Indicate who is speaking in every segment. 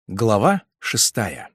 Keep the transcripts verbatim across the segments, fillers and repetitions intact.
Speaker 1: Глава шестая.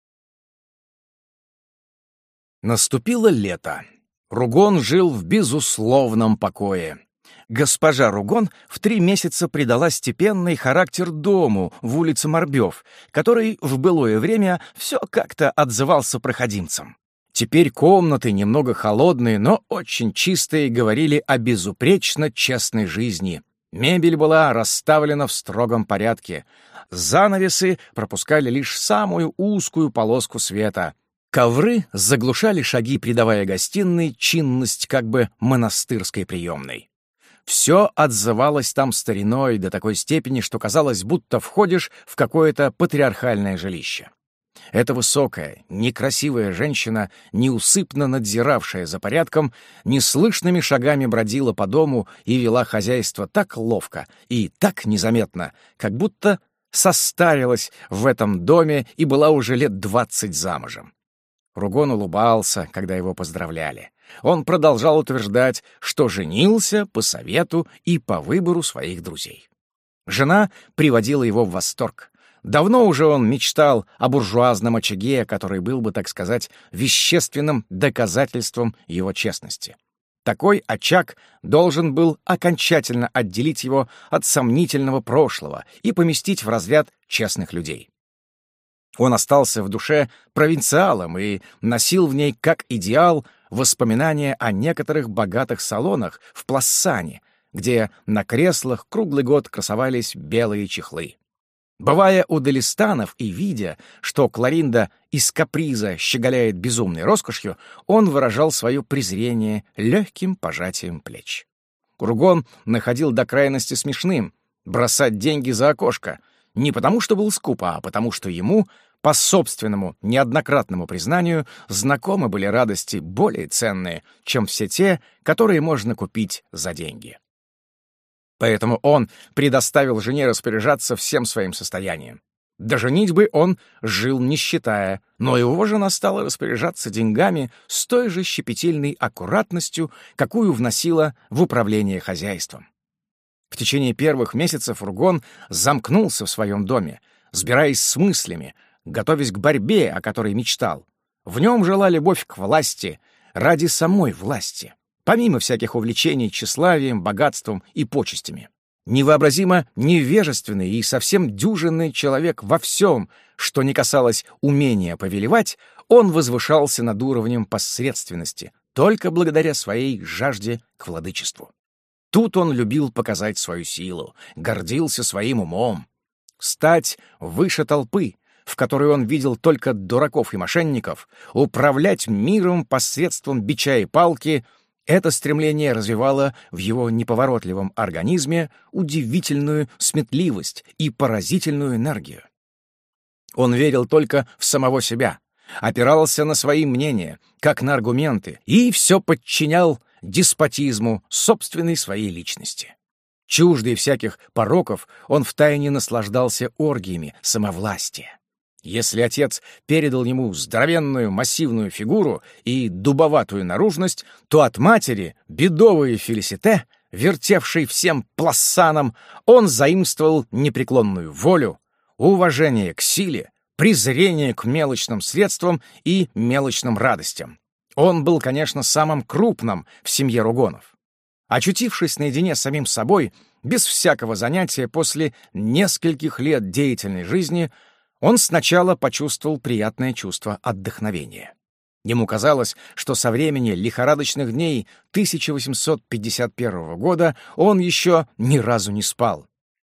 Speaker 1: Наступило лето. Ругон жил в безусловном покое. Госпожа Ругон в три месяца придала степенный характер дому в улице Морбёв, который в былое время все как-то отзывался проходимцам. Теперь комнаты, немного холодные, но очень чистые, говорили о безупречно честной жизни. Мебель была расставлена в строгом порядке. Занавесы пропускали лишь самую узкую полоску света. Ковры заглушали шаги, придавая гостиной чинность как бы монастырской приемной. Все отзывалось там стариной до такой степени, что казалось, будто входишь в какое-то патриархальное жилище. Эта высокая, некрасивая женщина, неусыпно надзиравшая за порядком, неслышными шагами бродила по дому и вела хозяйство так ловко и так незаметно, как будто состарилась в этом доме и была уже лет двадцать замужем. Ругон улыбался, когда его поздравляли. Он продолжал утверждать, что женился по совету и по выбору своих друзей. Жена приводила его в восторг. Давно уже он мечтал о буржуазном очаге, который был бы, так сказать, вещественным доказательством его честности. Такой очаг должен был окончательно отделить его от сомнительного прошлого и поместить в разряд честных людей. Он остался в душе провинциалом и носил в ней как идеал воспоминания о некоторых богатых салонах в Плассане, где на креслах круглый год красовались белые чехлы. Бывая у Делистанов и видя, что Кларинда из каприза щеголяет безумной роскошью, он выражал свое презрение легким пожатием плеч. Ругон находил до крайности смешным бросать деньги за окошко, не потому что был скуп, а потому что ему, по собственному неоднократному признанию, знакомы были радости более ценные, чем все те, которые можно купить за деньги. Поэтому он предоставил жене распоряжаться всем своим состоянием. До женитьбы он жил не считая, но его жена стала распоряжаться деньгами с той же щепетильной аккуратностью, какую вносила в управление хозяйством. В течение первых месяцев Ругон замкнулся в своем доме, сбираясь с мыслями, готовясь к борьбе, о которой мечтал. В нем жила любовь к власти ради самой власти, помимо всяких увлечений тщеславием, богатством и почестями. Невообразимо невежественный и совсем дюжинный человек во всем, что не касалось умения повелевать, он возвышался над уровнем посредственности только благодаря своей жажде к владычеству. Тут он любил показать свою силу, гордился своим умом. Стать выше толпы, в которой он видел только дураков и мошенников, управлять миром посредством бича и палки — это стремление развивало в его неповоротливом организме удивительную сметливость и поразительную энергию. Он верил только в самого себя, опирался на свои мнения, как на аргументы, и все подчинял деспотизму собственной своей личности. Чуждый всяких пороков, он втайне наслаждался оргиями самовластия. Если отец передал ему здоровенную массивную фигуру и дубоватую наружность, то от матери, бедовой Фелисите, вертевшей всем плассаном, он заимствовал непреклонную волю, уважение к силе, презрение к мелочным средствам и мелочным радостям. Он был, конечно, самым крупным в семье Ругонов. Очутившись наедине с самим собой, без всякого занятия, после нескольких лет деятельной жизни, он сначала почувствовал приятное чувство отдохновения. Ему казалось, что со времени лихорадочных дней тысяча восемьсот пятьдесят первого года он еще ни разу не спал.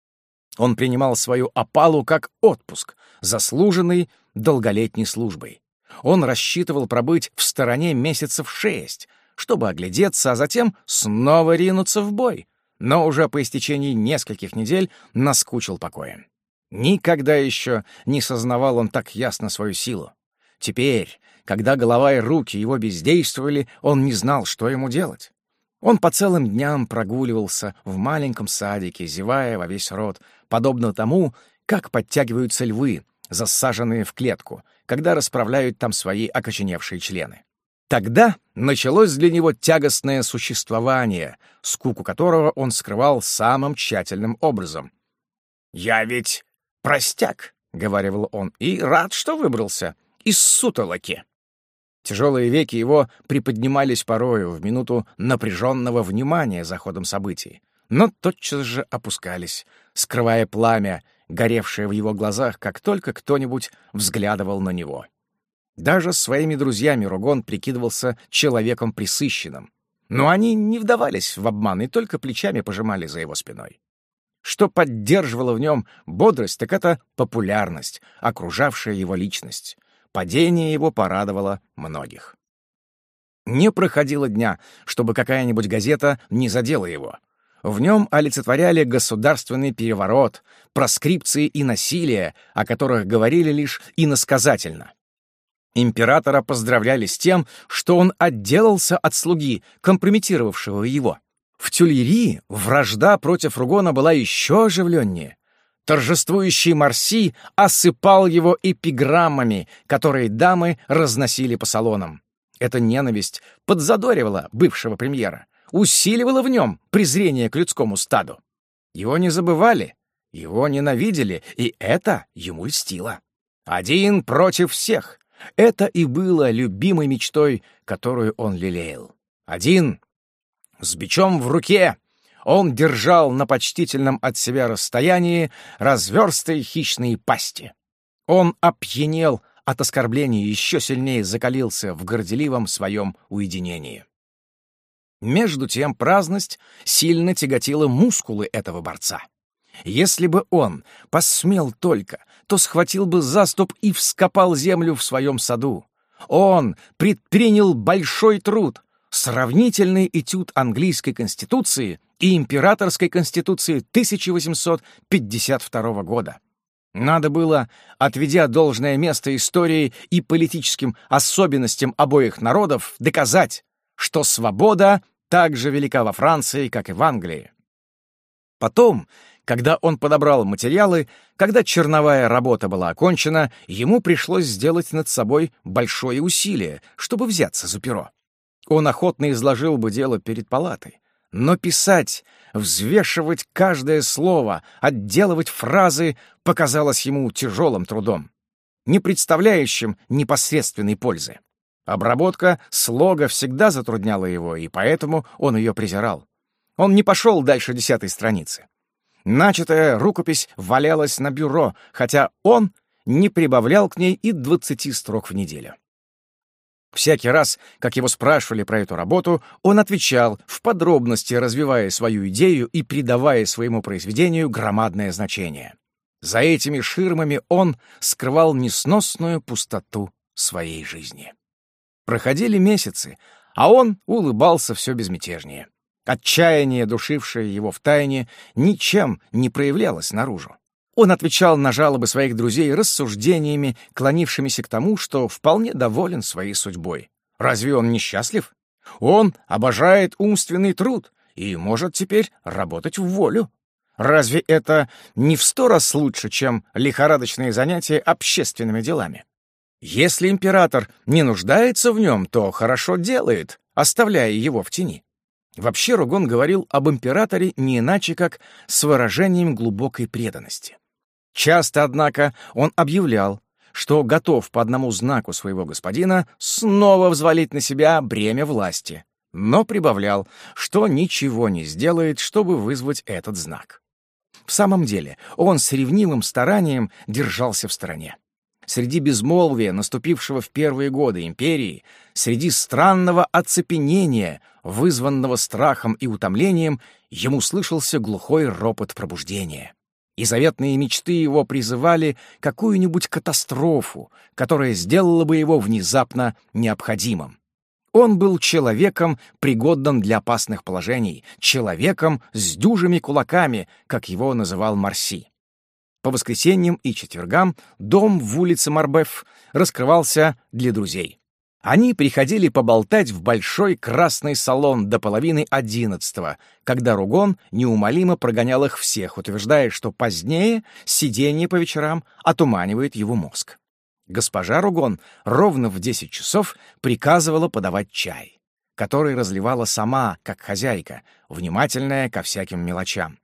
Speaker 1: Он принимал свою опалу как отпуск, заслуженный долголетней службой. Он рассчитывал пробыть в стороне месяцев шесть, чтобы оглядеться, а затем снова ринуться в бой, но уже по истечении нескольких недель наскучил покоем. Никогда еще не сознавал он так ясно свою силу. Теперь, когда голова и руки его бездействовали, он не знал, что ему делать. Он по целым дням прогуливался в маленьком садике, зевая во весь рот, подобно тому, как подтягиваются львы, засаженные в клетку, когда расправляют там свои окоченевшие члены. Тогда началось для него тягостное существование, скуку которого он скрывал самым тщательным образом. «Я ведь простяк», — говаривал он, — «и рад, что выбрался из сутолоки». Тяжелые веки его приподнимались порою в минуту напряженного внимания за ходом событий, но тотчас же опускались, скрывая пламя, горевшее в его глазах, как только кто-нибудь взглядывал на него. Даже с своими друзьями Ругон прикидывался человеком пресыщенным, но они не вдавались в обман и только плечами пожимали за его спиной. Что поддерживало в нем бодрость, так это популярность, окружавшая его личность. Падение его порадовало многих. Не проходило дня, чтобы какая-нибудь газета не задела его. В нем олицетворяли государственный переворот, проскрипции и насилие, о которых говорили лишь иносказательно. Императора поздравляли с тем, что он отделался от слуги, компрометировавшего его. В Тюильри вражда против Ругона была еще оживленнее. Торжествующий Марси осыпал его эпиграммами, которые дамы разносили по салонам. Эта ненависть подзадоривала бывшего премьера, усиливала в нем презрение к людскому стаду. Его не забывали, его ненавидели, и это ему льстило. Один против всех — это и было любимой мечтой, которую он лелеял. Один, с бичом в руке, он держал на почтительном от себя расстоянии разверстые хищные пасти. Он опьянел от оскорблений и еще сильнее закалился в горделивом своем уединении. Между тем праздность сильно тяготила мускулы этого борца. Если бы он посмел только, то схватил бы заступ и вскопал землю в своем саду. Он предпринял большой труд, сравнительный этюд английской конституции и императорской конституции тысяча восемьсот пятьдесят второго года. Надо было, отведя должное место истории и политическим особенностям обоих народов, доказать, что свобода так же велика во Франции, как и в Англии. Потом, когда он подобрал материалы, когда черновая работа была окончена, ему пришлось сделать над собой большое усилие, чтобы взяться за перо. Он охотно изложил бы дело перед палатой, но писать, взвешивать каждое слово, отделывать фразы показалось ему тяжелым трудом, не представляющим непосредственной пользы. Обработка слога всегда затрудняла его, и поэтому он ее презирал. Он не пошел дальше десятой страницы. Начатая рукопись валялась на бюро, хотя он не прибавлял к ней и двадцати строк в неделю. Всякий раз, как его спрашивали про эту работу, он отвечал, в подробности развивая свою идею и придавая своему произведению громадное значение. За этими ширмами он скрывал несносную пустоту своей жизни. Проходили месяцы, а он улыбался все безмятежнее. Отчаяние, душившее его втайне, ничем не проявлялось наружу. Он отвечал на жалобы своих друзей рассуждениями, клонившимися к тому, что вполне доволен своей судьбой. Разве он несчастлив? Он обожает умственный труд и может теперь работать в волю. Разве это не в сто раз лучше, чем лихорадочные занятия общественными делами? Если император не нуждается в нем, то хорошо делает, оставляя его в тени. Вообще Ругон говорил об императоре не иначе, как с выражением глубокой преданности. Часто, однако, он объявлял, что готов по одному знаку своего господина снова взвалить на себя бремя власти, но прибавлял, что ничего не сделает, чтобы вызвать этот знак. В самом деле, он с ревнивым старанием держался в стороне. Среди безмолвия, наступившего в первые годы империи, среди странного оцепенения, вызванного страхом и утомлением, ему слышался глухой ропот пробуждения. И заветные мечты его призывали какую-нибудь катастрофу, которая сделала бы его внезапно необходимым. Он был человеком, пригодным для опасных положений, человеком с дюжими кулаками, как его называл Марси. По воскресеньям и четвергам дом в улице Марбеф раскрывался для друзей. Они приходили поболтать в большой красный салон до половины одиннадцатого, когда Ругон неумолимо прогонял их всех, утверждая, что позднее сиденье по вечерам отуманивает его мозг. Госпожа Ругон ровно в десять часов приказывала подавать чай, который разливала сама, как хозяйка, внимательная ко всяким мелочам.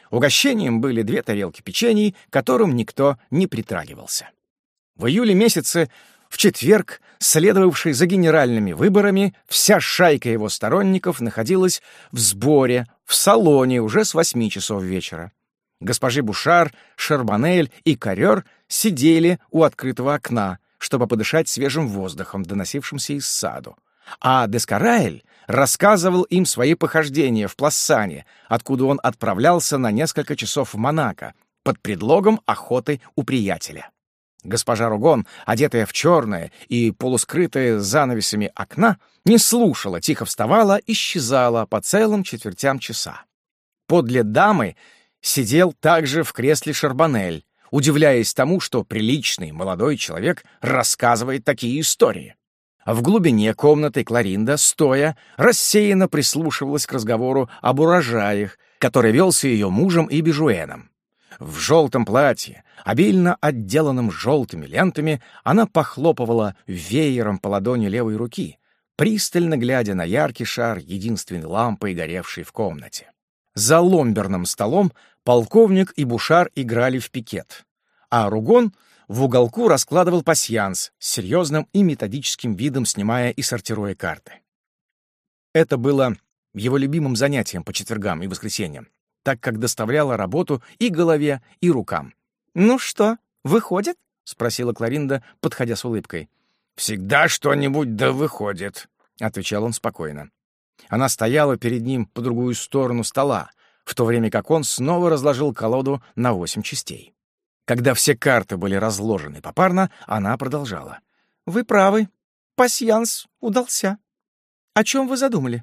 Speaker 1: Угощением были две тарелки печений, к которым никто не притрагивался. В июле месяце, в четверг, следовавший за генеральными выборами, вся шайка его сторонников находилась в сборе, в салоне уже с восьми часов вечера. Госпожи Бушар, Шарбонель и Каррер сидели у открытого окна, чтобы подышать свежим воздухом, доносившимся из саду. А Дескараэль рассказывал им свои похождения в Плассане, откуда он отправлялся на несколько часов в Монако под предлогом охоты у приятеля. Госпожа Ругон, одетая в черное и полускрытая занавесями окна, не слушала, тихо вставала, исчезала по целым четвертям часа. Подле дамы сидел также в кресле Шарбонель, удивляясь тому, что приличный молодой человек рассказывает такие истории. В глубине комнаты Кларинда, стоя, рассеянно прислушивалась к разговору об урожаях, который велся ее мужем и Бежуэном. В желтом платье, обильно отделанном желтыми лентами, она похлопывала веером по ладони левой руки, пристально глядя на яркий шар единственной лампы, горевшей в комнате. За ломберным столом полковник и Бушар играли в пикет, а Ругон в уголку раскладывал пасьянс, с серьезным и методическим видом снимая и сортируя карты. Это было его любимым занятием по четвергам и воскресеньям, так как доставляло работу и голове, и рукам. «Ну что, выходит?» — спросила Кларинда, подходя с улыбкой. «Всегда что-нибудь да выходит», — отвечал он спокойно. Она стояла перед ним по другую сторону стола, в то время как он снова разложил колоду на восемь частей. Когда все карты были разложены попарно, она продолжала. «Вы правы. Пасьянс удался. О чем вы задумали?»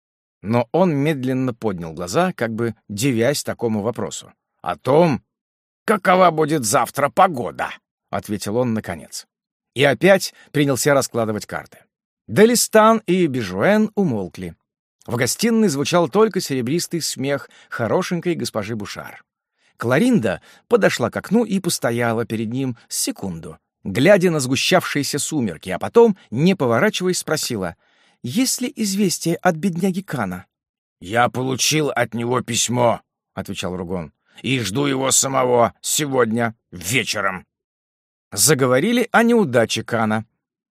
Speaker 1: Но он медленно поднял глаза, как бы дивясь такому вопросу. «О том, какова будет завтра погода», — ответил он наконец. И опять принялся раскладывать карты. Делистан и Бежуэн умолкли. В гостиной звучал только серебристый смех хорошенькой госпожи Бушар. Кларинда подошла к окну и постояла перед ним с секунду, глядя на сгущавшиеся сумерки, а потом, не поворачиваясь, спросила: «Есть ли известие от бедняги Кана?» «Я получил от него письмо», — отвечал Ругон, «и жду его самого сегодня вечером». Заговорили о неудаче Кана.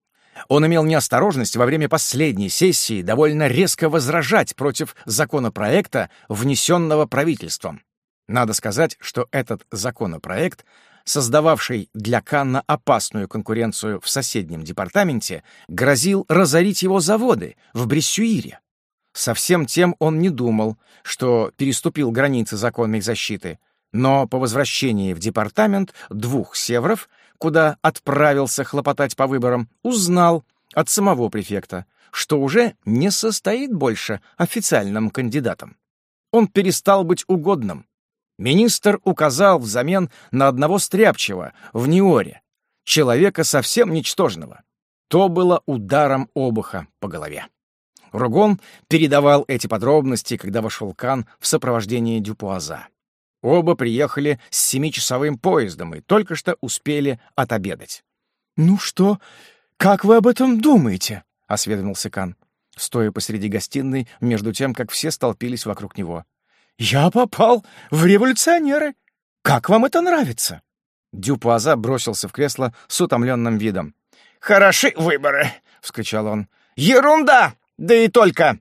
Speaker 1: Он имел неосторожность во время последней сессии довольно резко возражать против законопроекта, внесенного правительством. Надо сказать, что этот законопроект, создававший для Канна опасную конкуренцию в соседнем департаменте, грозил разорить его заводы в Брессюире. Совсем тем он не думал, что переступил границы законной защиты, но по возвращении в департамент двух севров, куда отправился хлопотать по выборам, узнал от самого префекта, что уже не состоит больше официальным кандидатом. Он перестал быть угодным. Министр указал взамен на одного стряпчего в Ниоре, человека совсем ничтожного. То было ударом обуха по голове. Ругон передавал эти подробности, когда вошел Кан в сопровождении Дюпуаза. Оба приехали с семичасовым поездом и только что успели отобедать. «Ну что, как вы об этом думаете?» — осведомился Кан, стоя посреди гостиной, между тем, как все столпились вокруг него. «Я попал в революционеры. Как вам это нравится?» Дюпуаза бросился в кресло с утомленным видом. «Хороши выборы!» — вскричал он. «Ерунда! Да и только!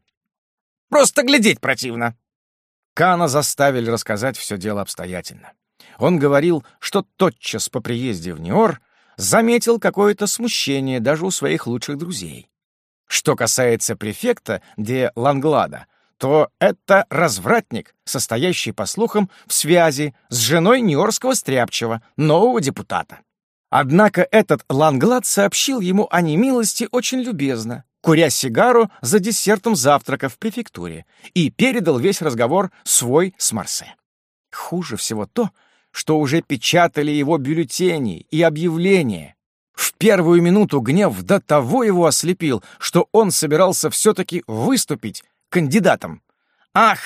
Speaker 1: Просто глядеть противно!» Кана заставили рассказать все дело обстоятельно. Он говорил, что тотчас по приезде в Ниор заметил какое-то смущение даже у своих лучших друзей. Что касается префекта де Ланглада, то это развратник, состоящий, по слухам, в связи с женой ниорского стряпчего, нового депутата. Однако этот Ланглад сообщил ему о немилости очень любезно, куря сигару за десертом завтрака в префектуре, и передал весь разговор свой с Марсе. Хуже всего то, что уже печатали его бюллетени и объявления. В первую минуту гнев до того его ослепил, что он собирался все-таки выступить кандидатом. «Ах,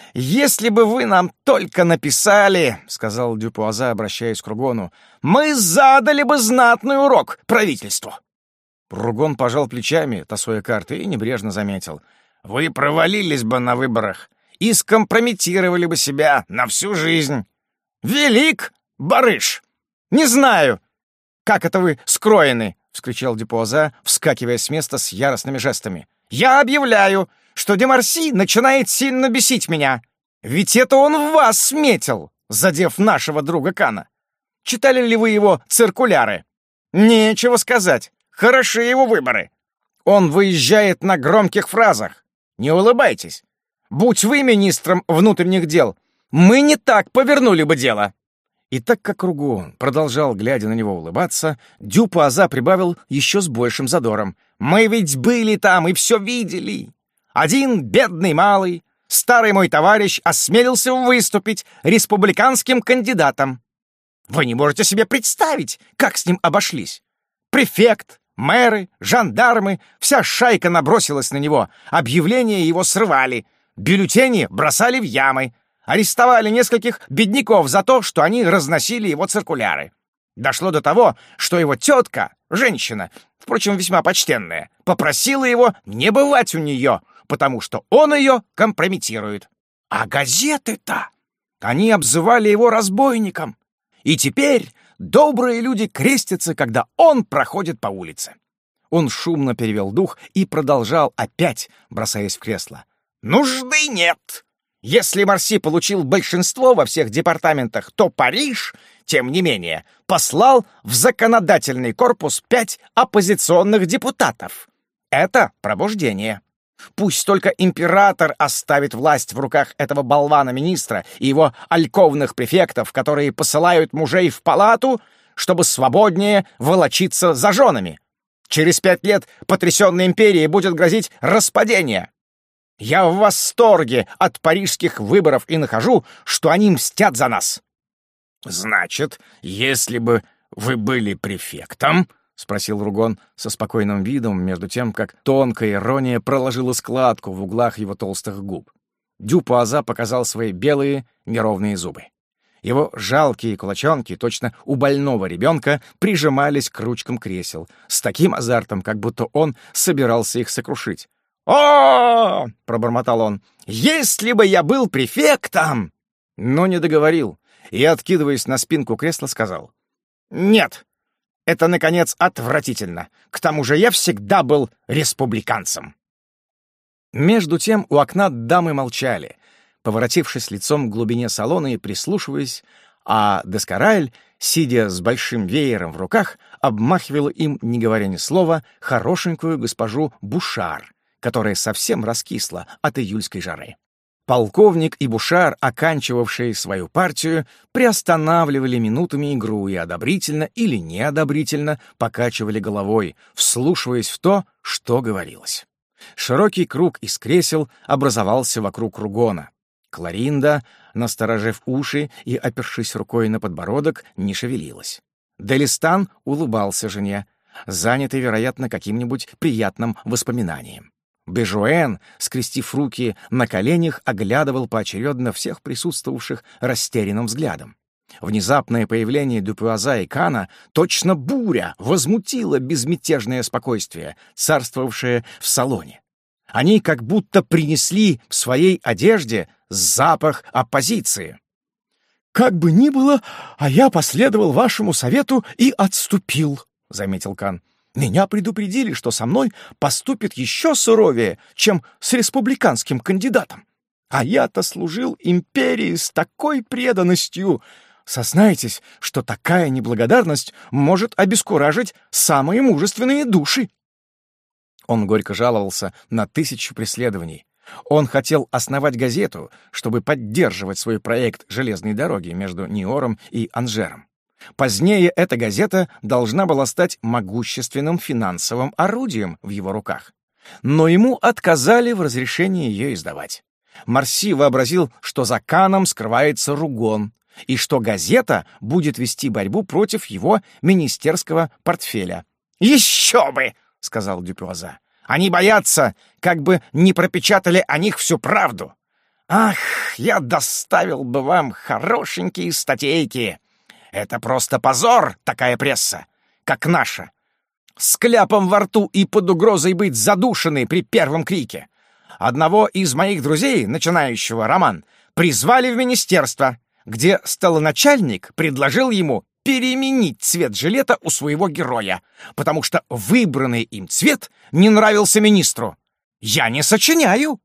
Speaker 1: если бы вы нам только написали, — сказал Дюпуаза, обращаясь к Ругону, — мы задали бы знатный урок правительству!» Ругон пожал плечами, тасуя карты, и небрежно заметил: «Вы провалились бы на выборах, и скомпрометировали бы себя на всю жизнь. Велик барыш! Не знаю, как это вы скроены!» — вскричал Дюпуаза, вскакивая с места с яростными жестами. «Я объявляю, что Демарси начинает сильно бесить меня. Ведь это он в вас сметил, задев нашего друга Кана. Читали ли вы его циркуляры? Нечего сказать. Хороши его выборы. Он выезжает на громких фразах. Не улыбайтесь. Будь вы министром внутренних дел, мы не так повернули бы дело». И так как Ругон продолжал, глядя на него, улыбаться, Дюпуаза прибавил еще с большим задором. «Мы ведь были там и все видели. Один бедный малый, старый мой товарищ, осмелился выступить республиканским кандидатом. Вы не можете себе представить, как с ним обошлись. Префект, мэры, жандармы, вся шайка набросилась на него, объявления его срывали, бюллетени бросали в ямы, арестовали нескольких бедняков за то, что они разносили его циркуляры. Дошло до того, что его тетка, женщина, впрочем, весьма почтенная, попросила его не бывать у нее, потому что он ее компрометирует. А газеты-то, они обзывали его разбойником. И теперь добрые люди крестятся, когда он проходит по улице». Он шумно перевел дух и продолжал, опять бросаясь в кресло. «Нужды нет. Если Марси получил большинство во всех департаментах, то Париж, тем не менее, послал в законодательный корпус пять оппозиционных депутатов. Это пробуждение. Пусть только император оставит власть в руках этого болвана-министра и его альковных префектов, которые посылают мужей в палату, чтобы свободнее волочиться за женами. Через пять лет потрясенной империи будет грозить распадение. Я в восторге от парижских выборов и нахожу, что они мстят за нас». «Значит, если бы вы были префектом, — спросил Ругон со спокойным видом, между тем, как тонкая ирония проложила складку в углах его толстых губ. Дюпуаза показал свои белые неровные зубы. Его жалкие кулачонки, точно у больного ребенка, прижимались к ручкам кресел с таким азартом, как будто он собирался их сокрушить. «О, — пробормотал он, — если бы я был префектом!» Но не договорил и, откидываясь на спинку кресла, сказал: «Нет, это, наконец, отвратительно. К тому же я всегда был республиканцем». Между тем у окна дамы молчали, поворотившись лицом к глубине салона и прислушиваясь, а Дескарайль, сидя с большим веером в руках, обмахивала им, не говоря ни слова, хорошенькую госпожу Бушар, которая совсем раскисла от июльской жары. Полковник и Бушар, оканчивавшие свою партию, приостанавливали минутами игру и одобрительно или неодобрительно покачивали головой, вслушиваясь в то, что говорилось. Широкий круг из кресел образовался вокруг Ругона. Кларинда, насторожив уши и опершись рукой на подбородок, не шевелилась. Делистан улыбался жене, занятый, вероятно, каким-нибудь приятным воспоминанием. Бежуэн, скрестив руки на коленях, оглядывал поочередно всех присутствовавших растерянным взглядом. Внезапное появление Дюпуаза и Кана, точно буря, возмутило безмятежное спокойствие, царствовавшее в салоне. Они как будто принесли в своей одежде запах оппозиции. «Как бы ни было, а я последовал вашему совету и отступил», — заметил Кан. «Меня предупредили, что со мной поступит еще суровее, чем с республиканским кандидатом. А я-то служил империи с такой преданностью. Сознайтесь, что такая неблагодарность может обескуражить самые мужественные души». Он горько жаловался на тысячу преследований. Он хотел основать газету, чтобы поддерживать свой проект железной дороги между Ниором и Анжером. Позднее эта газета должна была стать могущественным финансовым орудием в его руках. Но ему отказали в разрешении ее издавать. Марси вообразил, что за Каном скрывается Ругон, и что газета будет вести борьбу против его министерского портфеля. «Еще бы!» — сказал Дюпуаза. «Они боятся, как бы не пропечатали о них всю правду. Ах, я доставил бы вам хорошенькие статейки. Это просто позор, такая пресса, как наша. С кляпом во рту и под угрозой быть задушенной при первом крике. одного из моих друзей, начинающего роман, призвали в министерство, где столоначальник предложил ему переменить цвет жилета у своего героя, потому что выбранный им цвет не нравился министру. Я не сочиняю.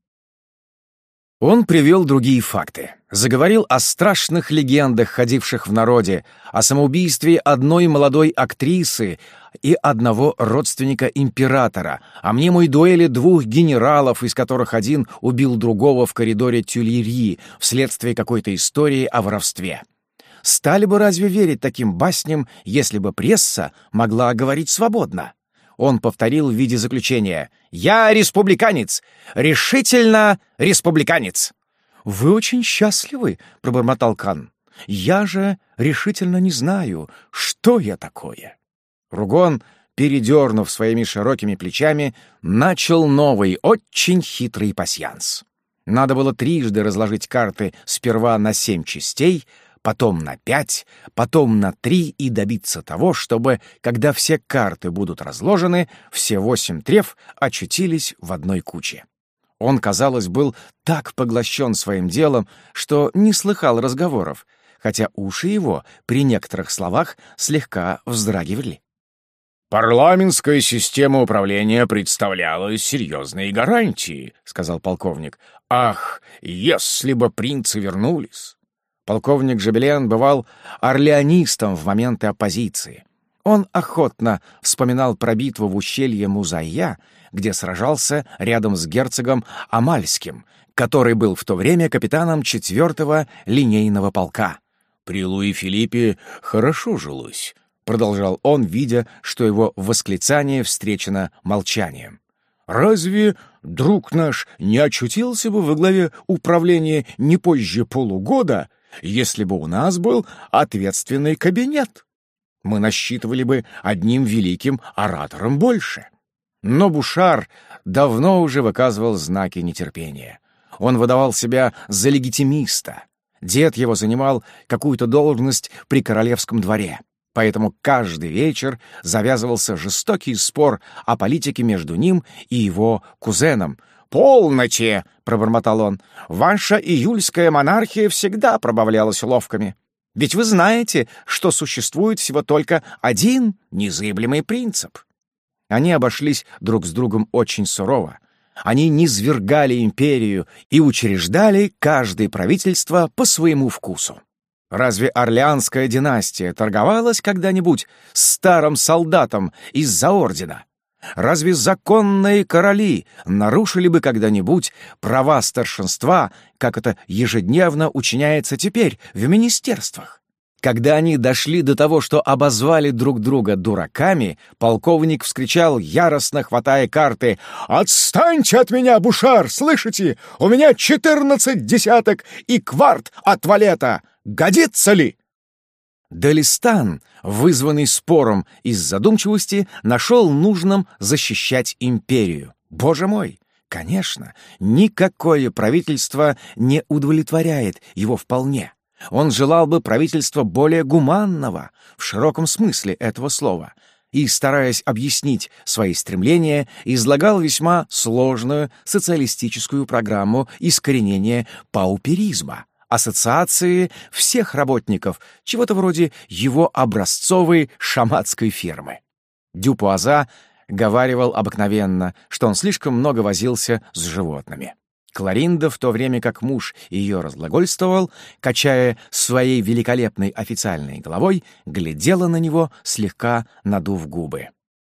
Speaker 1: Он привел другие факты. Заговорил о страшных легендах, ходивших в народе, о самоубийстве одной молодой актрисы и одного родственника императора, о мнимой дуэли двух генералов, из которых один убил другого в коридоре Тюильри вследствие какой-то истории о воровстве. Стали бы разве верить таким басням, если бы пресса могла говорить свободно? Он повторил в виде заключения: «Я республиканец! Решительно республиканец!» «Вы очень счастливы», — пробормотал Кан. «Я же решительно не знаю, что я такое». Ругон, передернув своими широкими плечами, начал новый, очень хитрый пасьянс. Надо было трижды разложить карты сперва на семь частей, потом на пять, потом на три и добиться того, чтобы, когда все карты будут разложены, все восемь треф очутились в одной куче. Он, казалось, был так поглощен своим делом, что не слыхал разговоров, хотя уши его при некоторых словах слегка вздрагивали.
Speaker 2: «Парламентская система управления представляла серьезные гарантии», — сказал полковник. «Ах, если бы принцы вернулись!»
Speaker 1: Полковник Жабелен бывал орлеонистом в моменты оппозиции. Он охотно вспоминал про битву в ущелье Музайя, где сражался рядом с герцогом Амальским, который был в то время капитаном четвертого линейного полка.
Speaker 2: «При Луи Филиппе хорошо жилось»,
Speaker 1: — продолжал он, видя, что его восклицание встречено молчанием.
Speaker 2: «Разве друг наш не очутился бы во главе управления не позже полугода, если бы у нас был ответственный кабинет? Мы насчитывали бы одним великим оратором больше».
Speaker 1: Но Бушар давно уже выказывал знаки нетерпения. Он выдавал себя за легитимиста. Дед его занимал какую-то должность при королевском дворе. Поэтому каждый вечер завязывался жестокий спор о политике между ним и его кузеном. «Полноте!» — пробормотал он. «Ваша июльская монархия всегда пробавлялась уловками. Ведь вы знаете, что существует всего только один незыблемый принцип». Они обошлись друг с другом очень сурово. Они низвергали империю и учреждали каждое правительство по своему вкусу. Разве Орлеанская династия торговалась когда-нибудь с старым солдатом из-за ордена? Разве законные короли нарушили бы когда-нибудь права старшинства, как это ежедневно учиняется теперь в министерствах? Когда они дошли до того, что обозвали друг друга дураками, полковник вскричал, яростно хватая карты: «Отстаньте от меня, Бушар, слышите? У меня четырнадцать десяток и кварт от валета. Годится ли?» Далистан, вызванный спором из задумчивости, нашел нужным защищать империю. Боже мой! Конечно, никакое правительство не удовлетворяет его вполне. Он желал бы правительства более гуманного, в широком смысле этого слова, и, стараясь объяснить свои стремления, излагал весьма сложную социалистическую программу искоренения пауперизма, ассоциации всех работников, чего-то вроде его образцовой шаматской фермы. Дюпуаза говаривал обыкновенно, что он слишком много возился с животными. Кларинда, в то время как муж ее разглагольствовал, качая своей великолепной официальной головой, глядела на него, слегка надув губы.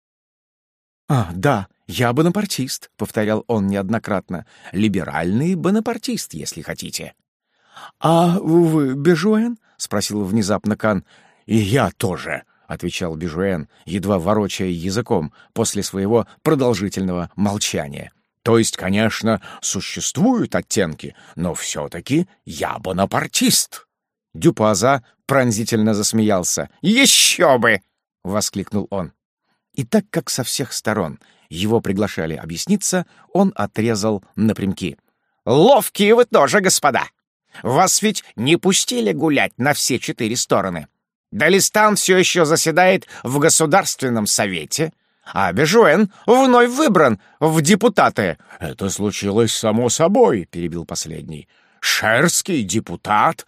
Speaker 1: «А, да, я бонапартист», — повторял он неоднократно. «Либеральный бонапартист, если хотите». «А вы Бежуэн?» — спросил внезапно Кан. «И я тоже», — отвечал Бежуэн, едва ворочая языком после своего продолжительного молчания. «То есть, конечно, существуют оттенки, но все-таки я бонапартист». Дюпуаза пронзительно засмеялся. «Еще бы!» — воскликнул он. И так как со всех сторон его приглашали объясниться, он отрезал напрямки. «Ловкие вы тоже, господа! Вас ведь не пустили гулять на все четыре стороны. Далистан все еще заседает в Государственном совете, а Бежуэн вновь выбран в депутаты».
Speaker 2: «Это случилось само собой», — перебил последний. «Шерский депутат?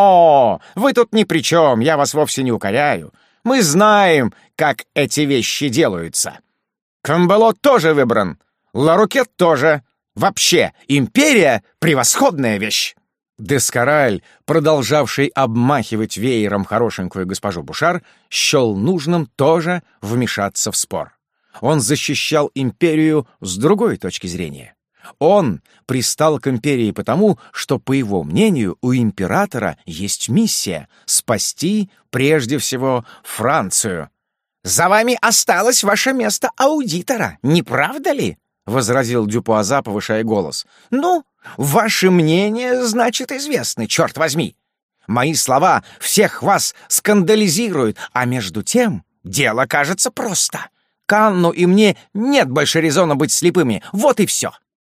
Speaker 2: О,
Speaker 1: вы тут ни при чем, я вас вовсе не укоряю. Мы знаем, как эти вещи делаются. Камбало тоже выбран, Ларукет тоже. Вообще, империя — превосходная вещь». Дескораль, продолжавший обмахивать веером хорошенькую госпожу Бушар, счел нужным тоже вмешаться в спор. Он защищал империю с другой точки зрения. Он пристал к империи потому, что, по его мнению, у императора есть миссия — спасти, прежде всего, Францию. «За вами осталось ваше место аудитора, не правда ли?» — возразил Дюпуаза, повышая голос. «Ну, ваше мнение, значит, известны, черт возьми. Мои слова всех вас скандализируют, а между тем дело кажется просто. Канну и мне нет больше резона быть слепыми, вот и все».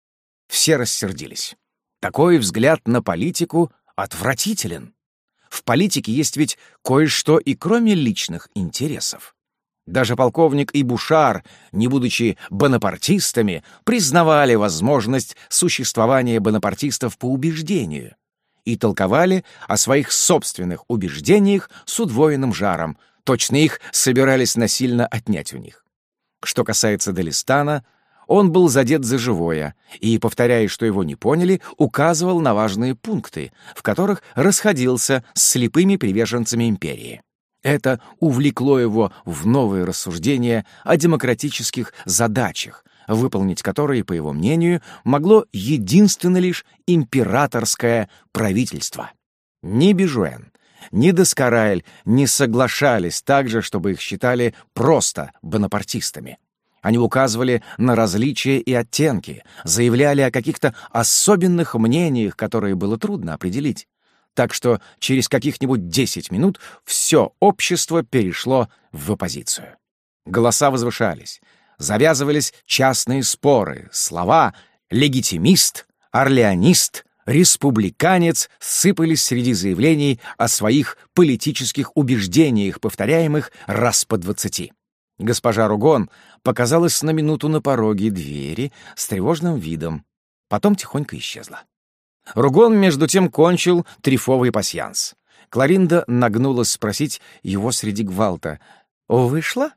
Speaker 1: Все рассердились. Такой взгляд на политику отвратителен. В политике есть ведь кое-что и кроме личных интересов. Даже полковник и Бушар, не будучи бонапартистами, признавали возможность существования бонапартистов по убеждению и толковали о своих собственных убеждениях с удвоенным жаром, точно их собирались насильно отнять у них. Что касается Делистана, он был задет за живое и, повторяя, что его не поняли, указывал на важные пункты, в которых расходился с слепыми приверженцами империи. Это увлекло его в новые рассуждения о демократических задачах, выполнить которые, по его мнению, могло единственно лишь императорское правительство. Ни Бежуэн, ни Дескораль не соглашались также, чтобы их считали просто бонапартистами. Они указывали на различия и оттенки, заявляли о каких-то особенных мнениях, которые было трудно определить. Так что через каких-нибудь десять минут все общество перешло в оппозицию. Голоса возвышались, завязывались частные споры, слова «легитимист», «орлеонист», «республиканец» сыпались среди заявлений о своих политических убеждениях, повторяемых раз по двадцати. Госпожа Ругон показалась на минуту на пороге двери с тревожным видом, потом тихонько исчезла. Ругон, между тем, кончил трифовый пасьянс. Кларинда нагнулась спросить его среди гвалта. «Вышла?»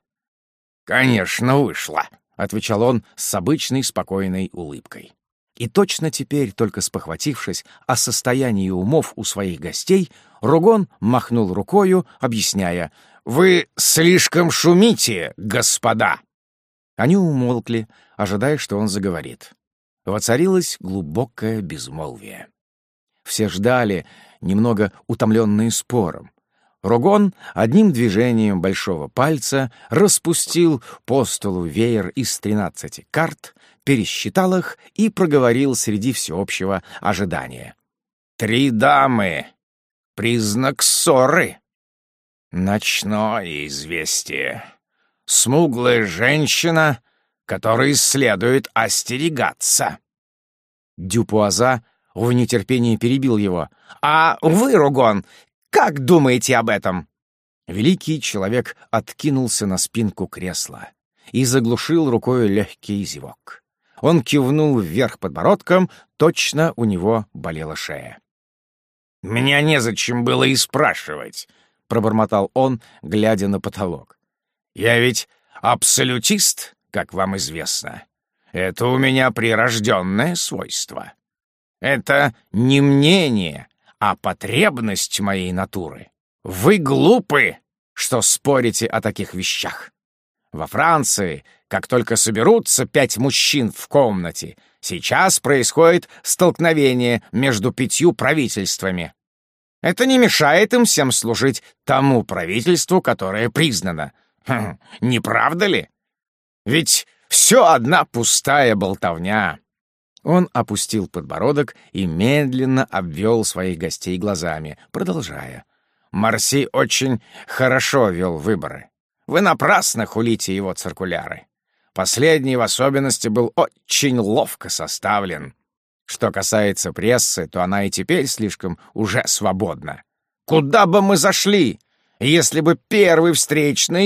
Speaker 1: «Конечно, вышла», — отвечал он с обычной спокойной улыбкой. И точно теперь, только спохватившись о состоянии умов у своих гостей, Ругон махнул рукою, объясняя: «Вы слишком шумите, господа!» Они умолкли, ожидая, что он заговорит. Воцарилось глубокое безмолвие. Все ждали, немного утомленные спором. Ругон одним движением большого пальца распустил по столу веер из тринадцати карт, пересчитал их и проговорил среди всеобщего ожидания: «Три дамы! Признак ссоры! Ночное известие! Смуглая женщина, которой следует остерегаться!» Дюпуаза в нетерпении перебил его. «А вы, Ругон, как думаете об этом?» Великий человек откинулся на спинку кресла и заглушил рукой легкий зевок. Он кивнул вверх подбородком, точно у него болела шея. «Меня незачем было и спрашивать», — пробормотал он, глядя на потолок. «Я ведь абсолютист, как вам известно. Это у меня прирожденное свойство. Это не мнение, а потребность моей натуры. Вы глупы, что спорите о таких вещах. Во Франции, как только соберутся пять мужчин в комнате, сейчас происходит столкновение между пятью правительствами. Это не мешает им всем служить тому правительству, которое признано. Хм, не правда ли? Ведь все одна пустая болтовня». Он опустил подбородок и медленно обвел своих гостей глазами, продолжая: «Марси очень хорошо вел выборы. Вы напрасно хулите его циркуляры. Последний в особенности был очень ловко составлен. Что касается прессы, то она и теперь слишком уже свободна. Куда бы мы зашли, если бы первый встречный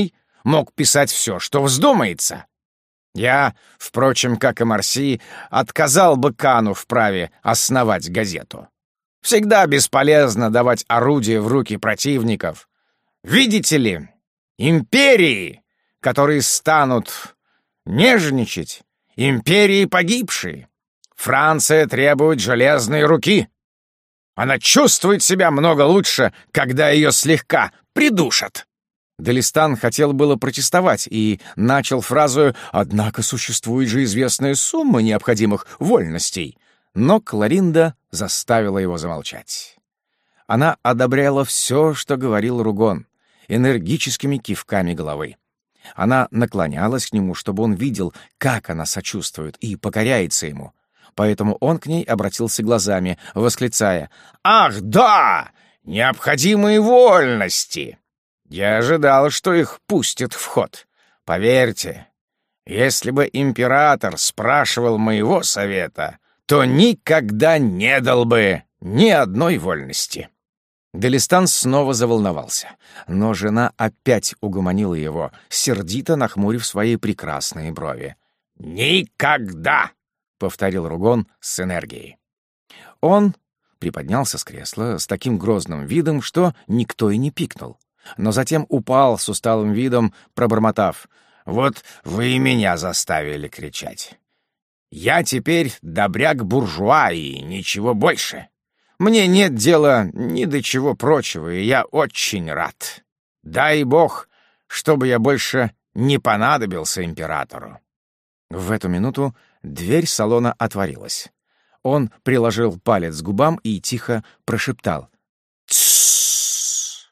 Speaker 1: мог писать все, что вздумается. Я, впрочем, как и Марси, отказал бы Кану в праве основать газету. Всегда бесполезно давать орудие в руки противников. Видите ли, империи, которые станут нежничать, империи погибшие. Франция требует железной руки. Она чувствует себя много лучше, когда ее слегка придушат. Делистан хотел было протестовать и начал фразу «Однако существует же известная сумма необходимых вольностей», но Кларинда заставила его замолчать. Она одобряла все, что говорил Ругон, энергическими кивками головы. Она наклонялась к нему, чтобы он видел, как она сочувствует и покоряется ему. Поэтому он к ней обратился глазами, восклицая «Ах, да! Необходимые вольности! Я ожидал, что их пустят в ход. Поверьте, если бы император спрашивал моего совета, то никогда не дал бы ни одной вольности». Делистан снова заволновался, но жена опять угомонила его, сердито нахмурив свои прекрасные брови. «Никогда!» — повторил Ругон с энергией. Он приподнялся с кресла с таким грозным видом, что никто и не пикнул, но затем упал с усталым видом, пробормотав: «Вот вы и меня заставили кричать. Я теперь добряк-буржуа и ничего больше. Мне нет дела ни до чего прочего, и я очень рад. Дай бог, чтобы я больше не понадобился императору». В эту минуту дверь салона отворилась. Он приложил палец к губам и тихо прошептал: «Тссс».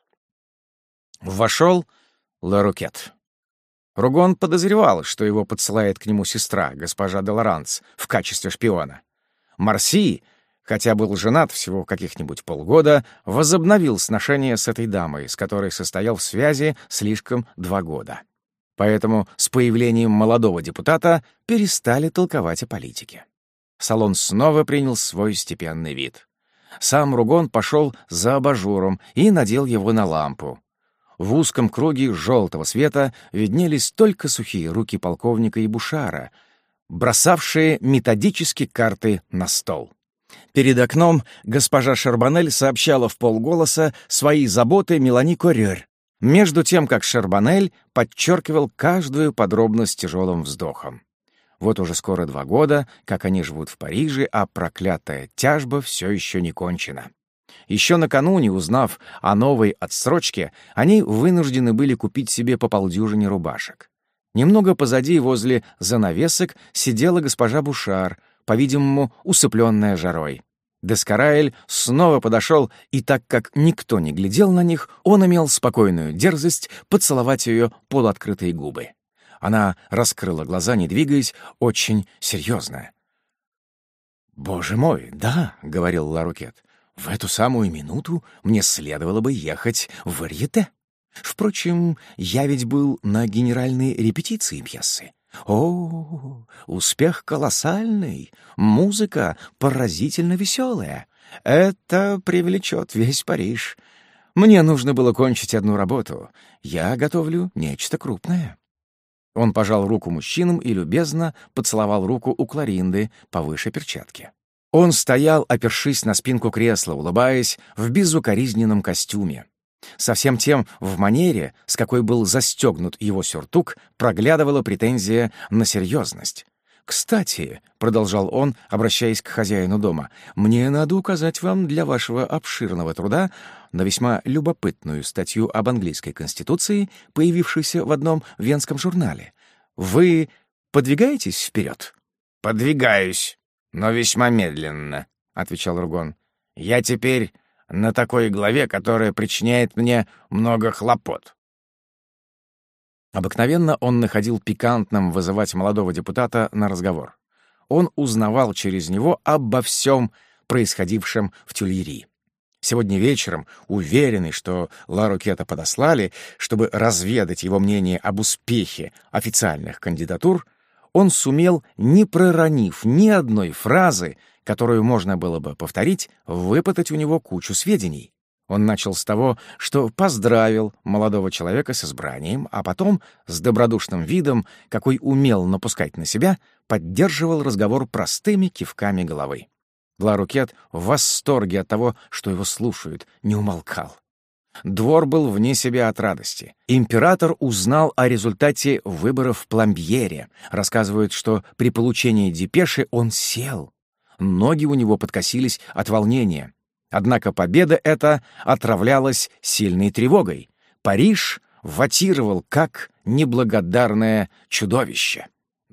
Speaker 1: Вошел Ларукет. Ругон подозревал, что его подсылает к нему сестра, госпожа де Лоранс, в качестве шпиона. Марси, хотя был женат всего каких-нибудь полгода, возобновил сношение с этой дамой, с которой состоял в связи слишком два года. Поэтому с появлением молодого депутата перестали толковать о политике. Салон снова принял свой степенный вид. Сам Ругон пошел за абажуром и надел его на лампу. В узком круге желтого света виднелись только сухие руки полковника и Бушара, бросавшие методически карты на стол. Перед окном госпожа Шарбонель сообщала вполголоса свои заботы Мелани Коррер, между тем как Шарбонель подчеркивал каждую подробность тяжелым вздохом. Вот уже скоро два года, как они живут в Париже, а проклятая тяжба все еще не кончена. Еще накануне, узнав о новой отсрочке, они вынуждены были купить себе по полдюжине рубашек. Немного позади, возле занавесок, сидела госпожа Бушар, по-видимому, усыпленная жарой. Дескараэль снова подошел, и так как никто не глядел на них, он имел спокойную дерзость поцеловать ее полуоткрытые губы. Она раскрыла глаза, не двигаясь, очень серьезная. «Боже мой, да», — говорил Ларукет, — «в эту самую минуту мне следовало бы ехать в Варьете. Впрочем, я ведь был на генеральной репетиции пьесы. О, успех колоссальный, музыка поразительно веселая. Это привлечет весь Париж. Мне нужно было кончить одну работу. Я готовлю нечто крупное». Он пожал руку мужчинам и любезно поцеловал руку у Кларинды повыше перчатки. Он стоял, опершись на спинку кресла, улыбаясь, в безукоризненном костюме. Совсем тем в манере, с какой был застегнут его сюртук, проглядывала претензия на серьезность. «Кстати», — продолжал он, обращаясь к хозяину дома, «мне надо указать вам для вашего обширного труда на весьма любопытную статью об английской конституции, появившуюся в одном венском журнале. Вы подвигаетесь вперед?» «Подвигаюсь, но весьма медленно», — отвечал Ругон. «Я теперь на такой главе, которая причиняет мне много хлопот». Обыкновенно он находил пикантным вызывать молодого депутата на разговор. Он узнавал через него обо всем происходившем в Тюильри. Сегодня вечером, уверенный, что Ларукета подослали, чтобы разведать его мнение об успехе официальных кандидатур, он сумел, не проронив ни одной фразы, которую можно было бы повторить, выпытать у него кучу сведений. Он начал с того, что поздравил молодого человека с избранием, а потом с добродушным видом, какой умел напускать на себя, поддерживал разговор простыми кивками головы. Ла-Рокет в восторге от того, что его слушают, не умолкал. Двор был вне себя от радости. Император узнал о результате выборов в Пломбьере. Рассказывают, что при получении депеши он сел. Ноги у него подкосились от волнения. Однако победа эта отравлялась сильной тревогой. Париж ватировал как неблагодарное чудовище.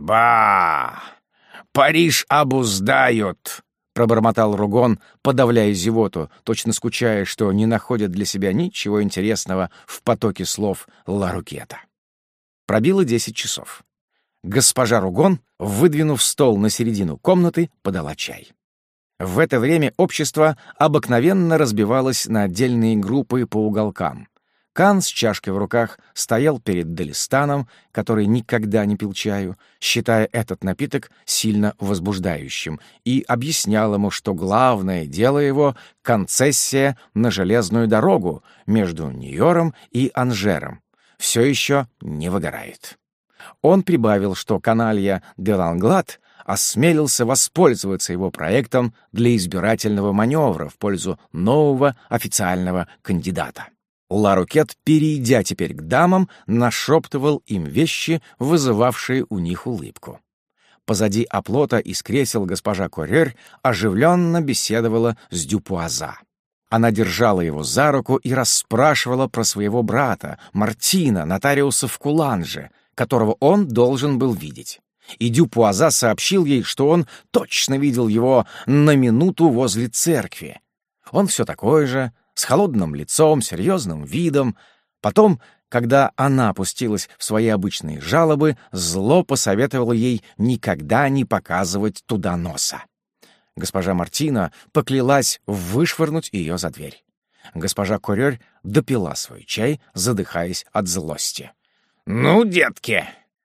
Speaker 1: «Ба! Париж обуздают!» — пробормотал Ругон, подавляя зевоту, точно скучая, что не находит для себя ничего интересного в потоке слов Ла-Рокета. Пробило десять часов. Госпожа Ругон, выдвинув стол на середину комнаты, подала чай. В это время общество обыкновенно разбивалось на отдельные группы по уголкам. Кан с чашкой в руках стоял перед Делистаном, который никогда не пил чаю, считая этот напиток сильно возбуждающим, и объяснял ему, что главное дело его — концессия на железную дорогу между Нью-Йорком и Анжером. Все еще не выгорает. Он прибавил, что каналья де Ланглад осмелился воспользоваться его проектом для избирательного маневра в пользу нового официального кандидата. Ла-Рокет, перейдя теперь к дамам, нашептывал им вещи, вызывавшие у них улыбку. Позади оплота из кресел госпожа Коррер оживленно беседовала с Дюпуаза. Она держала его за руку и расспрашивала про своего брата, Мартина, нотариуса в Куланже, которого он должен был видеть. И Дюпуаза сообщил ей, что он точно видел его на минуту возле церкви. Он все такой же, с холодным лицом, серьезным видом. Потом, когда она опустилась в свои обычные жалобы, зло посоветовало ей никогда не показывать туда носа. Госпожа Мартина поклялась вышвырнуть ее за дверь. Госпожа Коррер допила свой чай, задыхаясь от злости. «Ну, детки,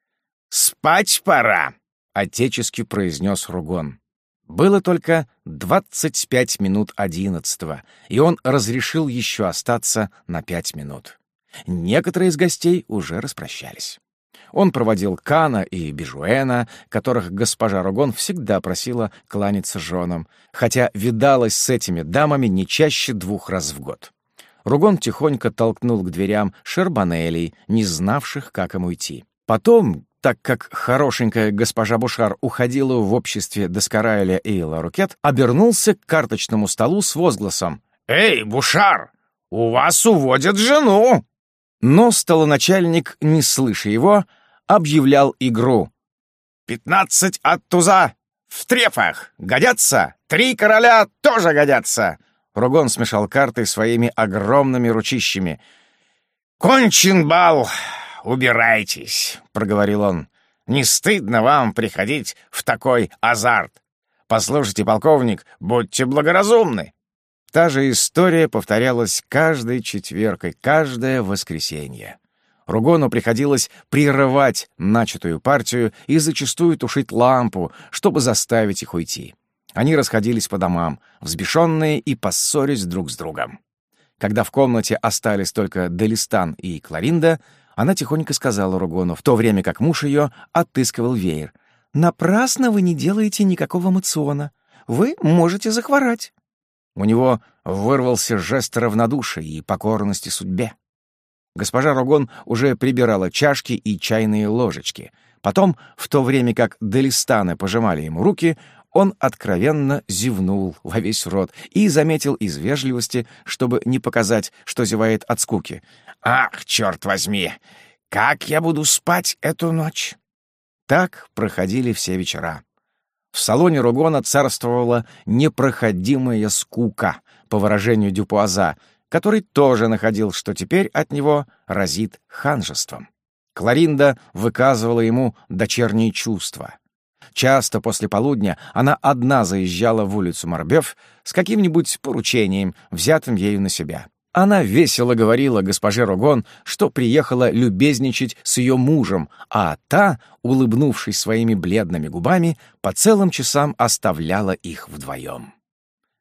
Speaker 1: спать пора», — отечески произнес Ругон. Было только двадцать пять минут одиннадцатого, и он разрешил еще остаться на пять минут. Некоторые из гостей уже распрощались. Он проводил Кана и Бежуэна, которых госпожа Ругон всегда просила кланяться женам, хотя видалась с этими дамами не чаще двух раз в год. Ругон тихонько толкнул к дверям Шербанелей, не знавших, как им уйти. Потом, так как хорошенькая госпожа Бушар уходила в обществе Дескараэля и Ла-Рокет, обернулся к карточному столу с возгласом: «Эй, Бушар, у вас уводят жену!» Но столоначальник, не слыша его, объявлял игру. «Пятнадцать от туза! В трефах! Годятся! Три короля тоже годятся!» Ругон смешал карты своими огромными ручищами. «Кончен бал! Убирайтесь!» — проговорил он. «Не стыдно вам приходить в такой азарт? Послушайте, полковник, будьте благоразумны!» Та же история повторялась каждый четверг и каждое воскресенье. Ругону приходилось прерывать начатую партию и зачастую тушить лампу, чтобы заставить их уйти. Они расходились по домам, взбешенные и поссорясь друг с другом. Когда в комнате остались только Делистан и Кларинда, она тихонько сказала Ругону, в то время как муж ее отыскивал веер: «Напрасно вы не делаете никакого мациона. Вы можете захворать». У него вырвался жест равнодушия и покорности судьбе. Госпожа Ругон уже прибирала чашки и чайные ложечки. Потом, в то время как Делистаны пожимали ему руки, он откровенно зевнул во весь рот и заметил из вежливости, чтобы не показать, что зевает от скуки: «Ах, черт возьми! Как я буду спать эту ночь?» Так проходили все вечера. В салоне Ругона царствовала непроходимая скука, по выражению Дюпуаза, который тоже находил, что теперь от него разит ханжеством. Кларинда выказывала ему дочерние чувства. Часто после полудня она одна заезжала в улицу Марбёв с каким-нибудь поручением, взятым ею на себя. Она весело говорила госпоже Ругон, что приехала любезничать с ее мужем, а та, улыбнувшись своими бледными губами, по целым часам оставляла их вдвоем.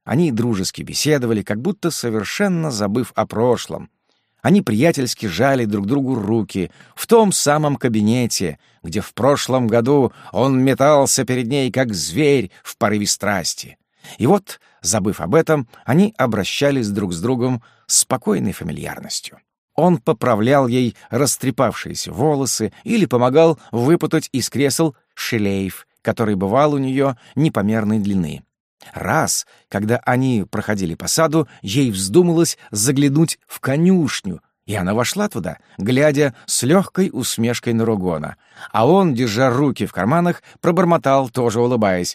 Speaker 1: Они дружески беседовали, как будто совершенно забыв о прошлом. Они приятельски жали друг другу руки в том самом кабинете, где в прошлом году он метался перед ней, как зверь в порыве страсти. И вот, забыв об этом, они обращались друг с другом с спокойной фамильярностью. Он поправлял ей растрепавшиеся волосы или помогал выпутать из кресел шлейф, который бывал у нее непомерной длины. Раз, когда они проходили по саду, ей вздумалось заглянуть в конюшню, и она вошла туда, глядя с легкой усмешкой на Ругона. А он, держа руки в карманах, пробормотал, тоже улыбаясь.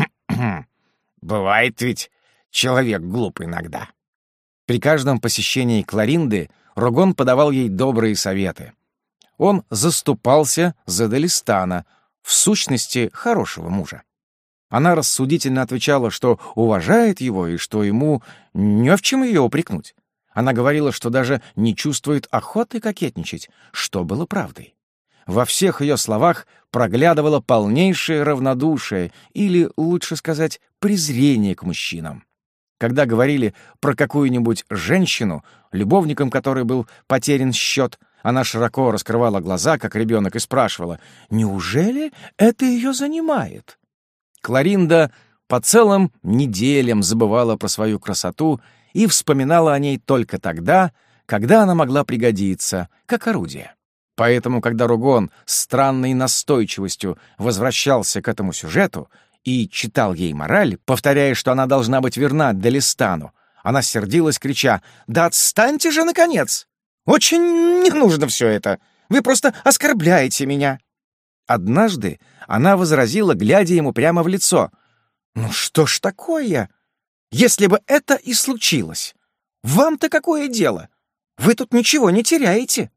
Speaker 1: «Бывает ведь человек глуп иногда». При каждом посещении Кларинды Ругон подавал ей добрые советы. Он заступался за Делистана, в сущности, хорошего мужа. Она рассудительно отвечала, что уважает его и что ему не в чем ее упрекнуть. Она говорила, что даже не чувствует охоты кокетничать, что было правдой. Во всех ее словах проглядывало полнейшее равнодушие или, лучше сказать, презрение к мужчинам. Когда говорили про какую-нибудь женщину, любовником которой был потерян счет, она широко раскрывала глаза, как ребенок, и спрашивала: «Неужели это ее занимает?» Кларинда по целым неделям забывала про свою красоту и вспоминала о ней только тогда, когда она могла пригодиться, как орудие. Поэтому, когда Ругон с странной настойчивостью возвращался к этому сюжету и читал ей мораль, повторяя, что она должна быть верна Делистану, она сердилась, крича: «Да отстаньте же, наконец! Очень не нужно все это! Вы просто оскорбляете меня!» Однажды она возразила, глядя ему прямо в лицо: «Ну что ж такое? Если бы это и случилось, вам-то какое дело? Вы тут ничего не теряете!»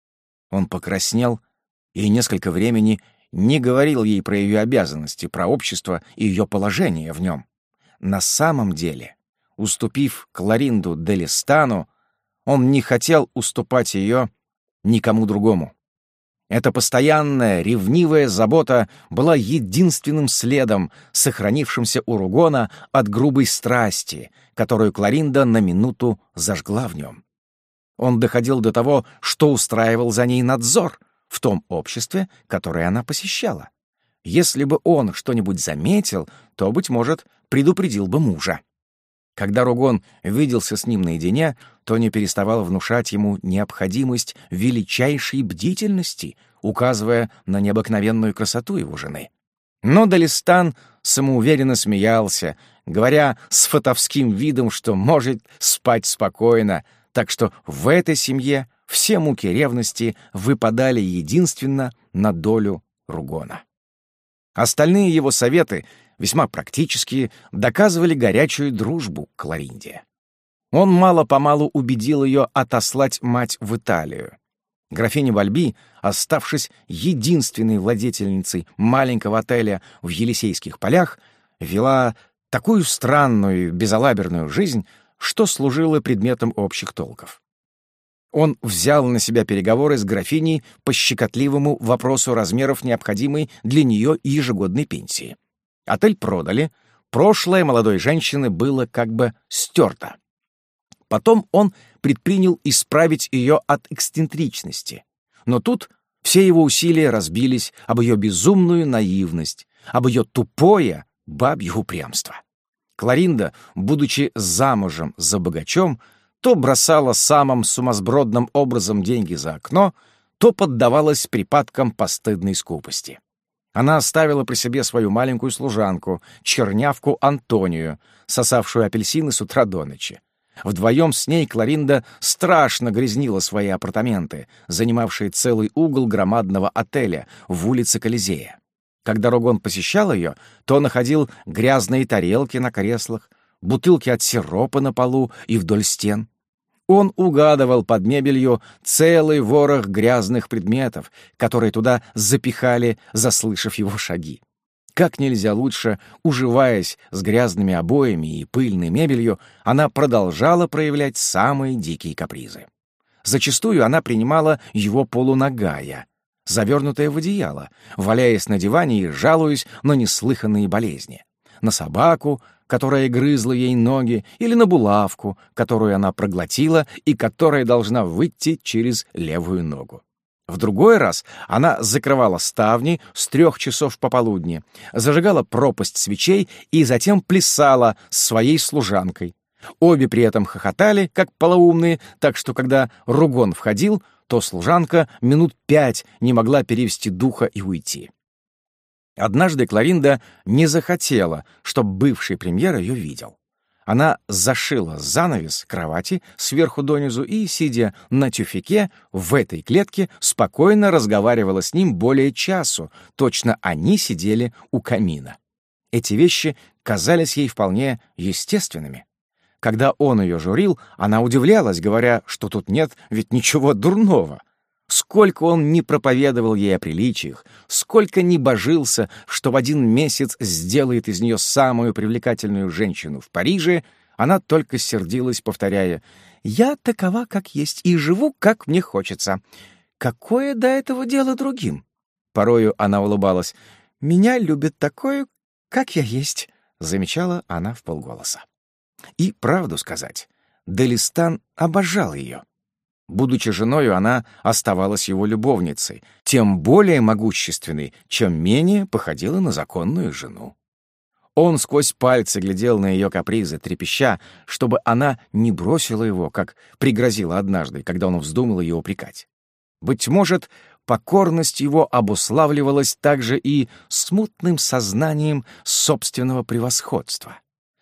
Speaker 1: Он покраснел и несколько времени не говорил ей про ее обязанности, про общество и ее положение в нем. На самом деле, уступив Кларинду Делистану, он не хотел уступать ее никому другому. Эта постоянная, ревнивая забота была единственным следом, сохранившимся у Ругона от грубой страсти, которую Кларинда на минуту зажгла в нем. Он доходил до того, что устраивал за ней надзор в том обществе, которое она посещала. Если бы он что-нибудь заметил, то, быть может, предупредил бы мужа. Когда Ругон виделся с ним наедине, то не переставал внушать ему необходимость величайшей бдительности, указывая на необыкновенную красоту его жены. Но Делистан самоуверенно смеялся, говоря с фатовским видом, что может спать спокойно, так что в этой семье все муки ревности выпадали единственно на долю Ругона. Остальные его советы, весьма практические, доказывали горячую дружбу к Кларинде. Он мало-помалу убедил ее отослать мать в Италию. Графиня Бальби, оставшись единственной владетельницей маленького отеля в Елисейских полях, вела такую странную, безалаберную жизнь, что служило предметом общих толков. Он взял на себя переговоры с графиней по щекотливому вопросу размеров необходимой для нее ежегодной пенсии. Отель продали, прошлое молодой женщины было как бы стерто. Потом он предпринял исправить ее от эксцентричности. Но тут все его усилия разбились об ее безумную наивность, об ее тупое бабье упрямство. Кларинда, будучи замужем за богачом, то бросала самым сумасбродным образом деньги за окно, то поддавалась припадкам постыдной скупости. Она оставила при себе свою маленькую служанку, чернявку Антонию, сосавшую апельсины с утра до ночи. Вдвоем с ней Кларинда страшно грязнила свои апартаменты, занимавшие целый угол громадного отеля в улице Колизея. Когда Ругон посещал ее, то находил грязные тарелки на креслах, бутылки от сиропа на полу и вдоль стен. Он угадывал под мебелью целый ворох грязных предметов, которые туда запихали, заслышав его шаги. Как нельзя лучше, уживаясь с грязными обоями и пыльной мебелью, она продолжала проявлять самые дикие капризы. Зачастую она принимала его полунагая, завернутая в одеяло, валяясь на диване и жалуясь на неслыханные болезни. На собаку, которая грызла ей ноги, или на булавку, которую она проглотила и которая должна выйти через левую ногу. В другой раз она закрывала ставни с трех часов пополудни, зажигала пропасть свечей и затем плясала с своей служанкой. Обе при этом хохотали, как полоумные, так что, когда Ругон входил, то служанка минут пять не могла перевести духа и уйти. Однажды Кларинда не захотела, чтобы бывший премьер ее видел. Она зашила занавес кровати сверху донизу и, сидя на тюфяке в этой клетке, спокойно разговаривала с ним более часу, точно они сидели у камина. Эти вещи казались ей вполне естественными. Когда он ее журил, она удивлялась, говоря, что тут нет ведь ничего дурного. Сколько он не проповедовал ей о приличиях, сколько не божился, что в один месяц сделает из нее самую привлекательную женщину в Париже, она только сердилась, повторяя: «Я такова, как есть, и живу, как мне хочется. Какое до этого дело другим?» Порою она улыбалась. «Меня любят такое, как я есть», — замечала она вполголоса. И правду сказать, Делистан обожал ее. Будучи женою, она оставалась его любовницей, тем более могущественной, чем менее походила на законную жену. Он сквозь пальцы глядел на ее капризы, трепеща, чтобы она не бросила его, как пригрозила однажды, когда он вздумал ее упрекать. Быть может, покорность его обуславливалась также и смутным сознанием собственного превосходства.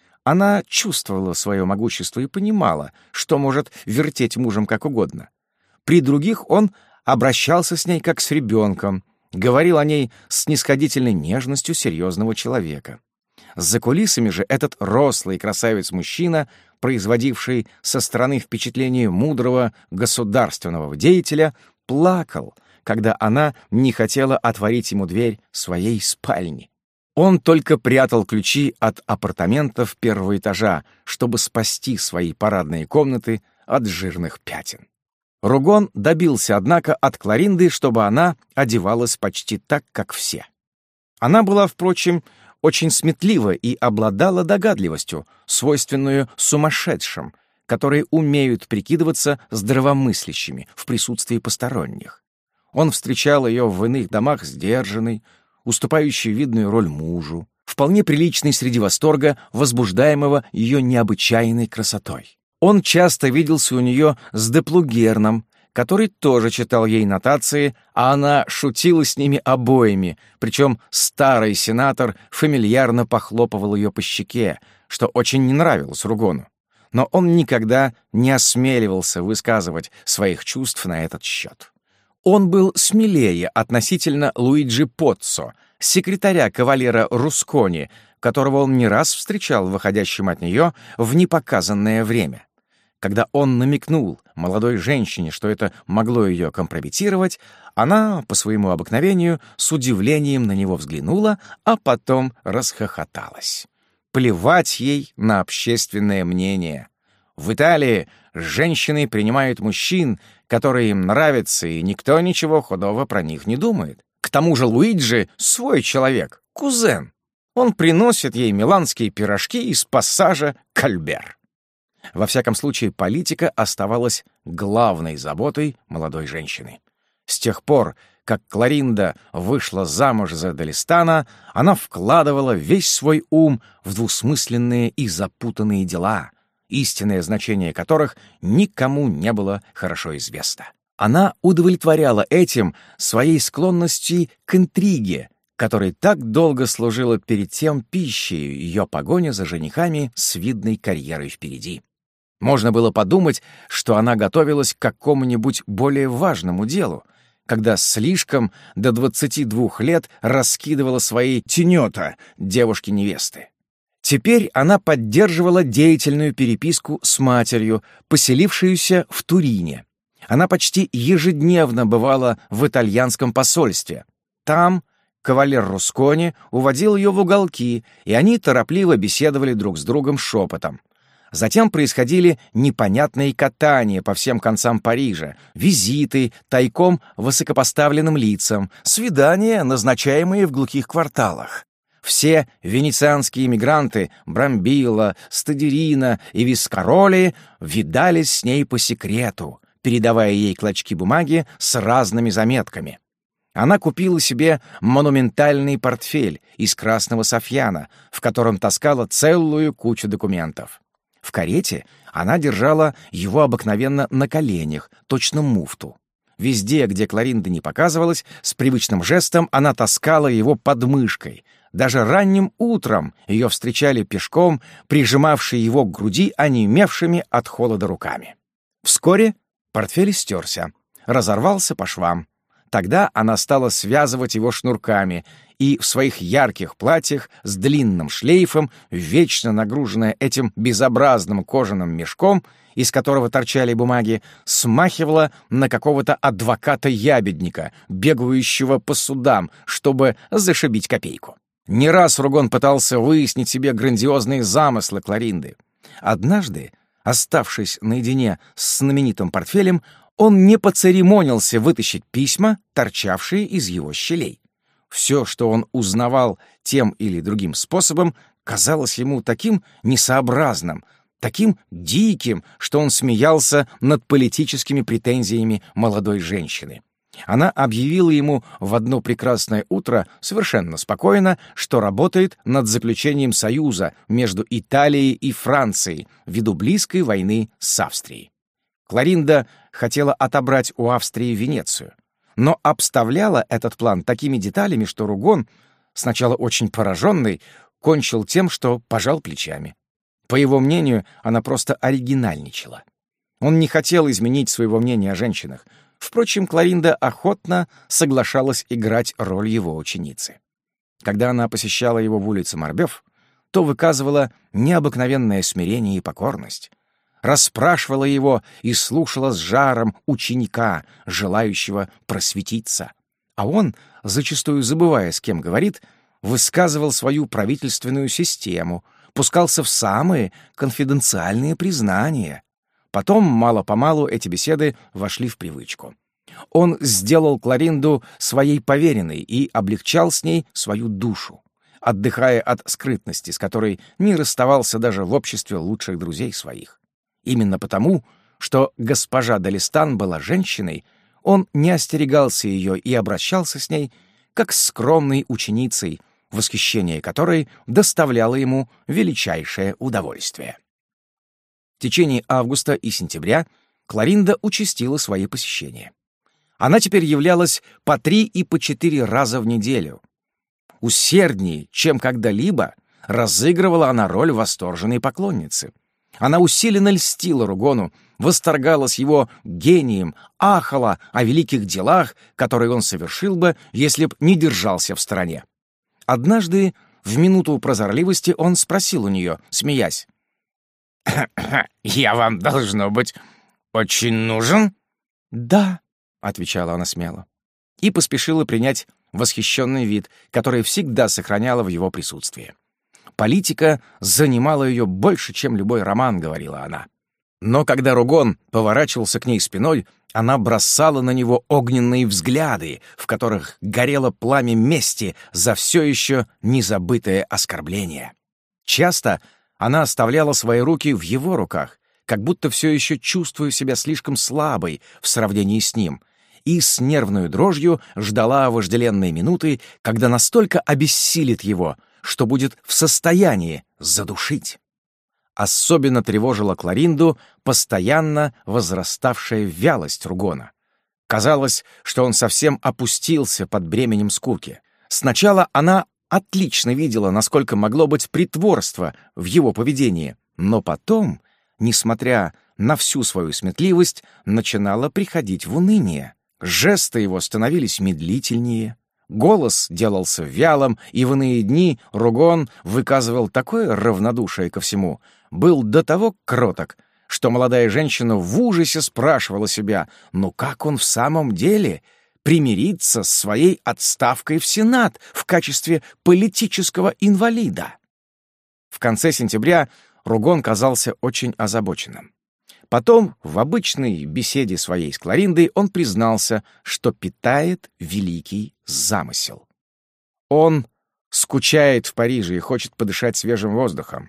Speaker 1: Она чувствовала свое могущество и понимала, что может вертеть мужем как угодно. При других он обращался с ней как с ребенком, говорил о ней с снисходительной нежностью серьезного человека. За кулисами же этот рослый красавец-мужчина, производивший со стороны впечатление мудрого государственного деятеля, плакал, когда она не хотела отворить ему дверь своей спальни. Он только прятал ключи от апартаментов первого этажа, чтобы спасти свои парадные комнаты от жирных пятен. Ругон добился, однако, от Кларинды, чтобы она одевалась почти так, как все. Она была, впрочем, очень сметлива и обладала догадливостью, свойственную сумасшедшим, которые умеют прикидываться здравомыслящими в присутствии посторонних. Он встречал ее в иных домах сдержанной, уступающей видную роль мужу, вполне приличной среди восторга, возбуждаемого ее необычайной красотой. Он часто виделся у нее с Деплугерном, который тоже читал ей нотации, а она шутила с ними обоими, причем старый сенатор фамильярно похлопывал ее по щеке, что очень не нравилось Ругону. Но он никогда не осмеливался высказывать своих чувств на этот счет. Он был смелее относительно Луиджи Поццо, секретаря кавалера Рускони, которого он не раз встречал выходящим от нее в непоказанное время. Когда он намекнул молодой женщине, что это могло ее компрометировать, она, по своему обыкновению, с удивлением на него взглянула, а потом расхохоталась. Плевать ей на общественное мнение. В Италии женщины принимают мужчин, которые им нравятся, и никто ничего худого про них не думает. К тому же Луиджи — свой человек, кузен. Он приносит ей миланские пирожки из пассажа Кальбер. Во всяком случае, политика оставалась главной заботой молодой женщины. С тех пор, как Кларинда вышла замуж за Делистана, она вкладывала весь свой ум в двусмысленные и запутанные дела, истинное значение которых никому не было хорошо известно. Она удовлетворяла этим своей склонности к интриге, которой так долго служила перед тем пищей ее погоня за женихами с видной карьерой впереди. Можно было подумать, что она готовилась к какому-нибудь более важному делу, когда слишком до двадцати двух лет раскидывала свои тенета девушки-невесты. Теперь она поддерживала деятельную переписку с матерью, поселившуюся в Турине. Она почти ежедневно бывала в итальянском посольстве. Там кавалер Рускони уводил ее в уголки, и они торопливо беседовали друг с другом шепотом. Затем происходили непонятные катания по всем концам Парижа, визиты тайком высокопоставленным лицам, свидания, назначаемые в глухих кварталах. Все венецианские эмигранты Брамбилла, Стадерина и Вискароли видались с ней по секрету, передавая ей клочки бумаги с разными заметками. Она купила себе монументальный портфель из красного софьяна, в котором таскала целую кучу документов. В карете она держала его обыкновенно на коленях, точно муфту. Везде, где Кларинда не показывалась, с привычным жестом она таскала его под мышкой. Даже ранним утром ее встречали пешком, прижимавшие его к груди, онемевшими от холода руками. Вскоре портфель стерся, разорвался по швам. Тогда она стала связывать его шнурками, и в своих ярких платьях с длинным шлейфом, вечно нагруженная этим безобразным кожаным мешком, из которого торчали бумаги, смахивала на какого-то адвоката-ябедника, бегающего по судам, чтобы зашибить копейку. Не раз Ругон пытался выяснить себе грандиозные замыслы Кларинды. Однажды, оставшись наедине с знаменитым портфелем, он не поцеремонился вытащить письма, торчавшие из его щелей. Все, что он узнавал тем или другим способом, казалось ему таким несообразным, таким диким, что он смеялся над политическими претензиями молодой женщины. Она объявила ему в одно прекрасное утро совершенно спокойно, что работает над заключением союза между Италией и Францией ввиду близкой войны с Австрией. Кларинда хотела отобрать у Австрии Венецию, но обставляла этот план такими деталями, что Ругон, сначала очень пораженный, кончил тем, что пожал плечами. По его мнению, она просто оригинальничала. Он не хотел изменить своего мнения о женщинах. Впрочем, Кларинда охотно соглашалась играть роль его ученицы. Когда она посещала его в улице Марбёв, то выказывала необыкновенное смирение и покорность, расспрашивала его и слушала с жаром ученика, желающего просветиться. А он, зачастую забывая, с кем говорит, высказывал свою правительственную систему, пускался в самые конфиденциальные признания. Потом, мало-помалу, эти беседы вошли в привычку. Он сделал Кларинду своей поверенной и облегчал с ней свою душу, отдыхая от скрытности, с которой не расставался даже в обществе лучших друзей своих. Именно потому, что госпожа де Листан была женщиной, он не остерегался ее и обращался с ней как с скромной ученицей, восхищение которой доставляло ему величайшее удовольствие. В течение августа и сентября Кларинда участила свои посещения. Она теперь являлась по три и по четыре раза в неделю. Усерднее, чем когда-либо, разыгрывала она роль восторженной поклонницы. Она усиленно льстила Ругону, восторгалась его гением, ахала о великих делах, которые он совершил бы, если б не держался в стороне. Однажды, в минуту прозорливости, он спросил у нее, смеясь: «Я вам, должно быть, очень нужен?» «Да», — отвечала она смело, и поспешила принять восхищенный вид, который всегда сохраняла в его присутствии. Политика занимала ее больше, чем любой роман, говорила она. Но когда Ругон поворачивался к ней спиной, она бросала на него огненные взгляды, в которых горело пламя мести за все еще незабытое оскорбление. Часто она оставляла свои руки в его руках, как будто все еще чувствуя себя слишком слабой в сравнении с ним, и с нервной дрожью ждала вожделенной минуты, когда настолько обессилит его, что будет в состоянии задушить. Особенно тревожила Кларинду постоянно возраставшая вялость Ругона. Казалось, что он совсем опустился под бременем скуки. Сначала она отлично видела, насколько могло быть притворство в его поведении, но потом, несмотря на всю свою сметливость, начинала приходить в уныние. Жесты его становились медлительнее, голос делался вялым, и в иные дни Ругон выказывал такое равнодушие ко всему, был до того кроток, что молодая женщина в ужасе спрашивала себя, ну как он в самом деле примирится с своей отставкой в Сенат в качестве политического инвалида. В конце сентября Ругон казался очень озабоченным. Потом, в обычной беседе своей с Клариндой, он признался, что питает великий замысел. Он скучает в Париже и хочет подышать свежим воздухом.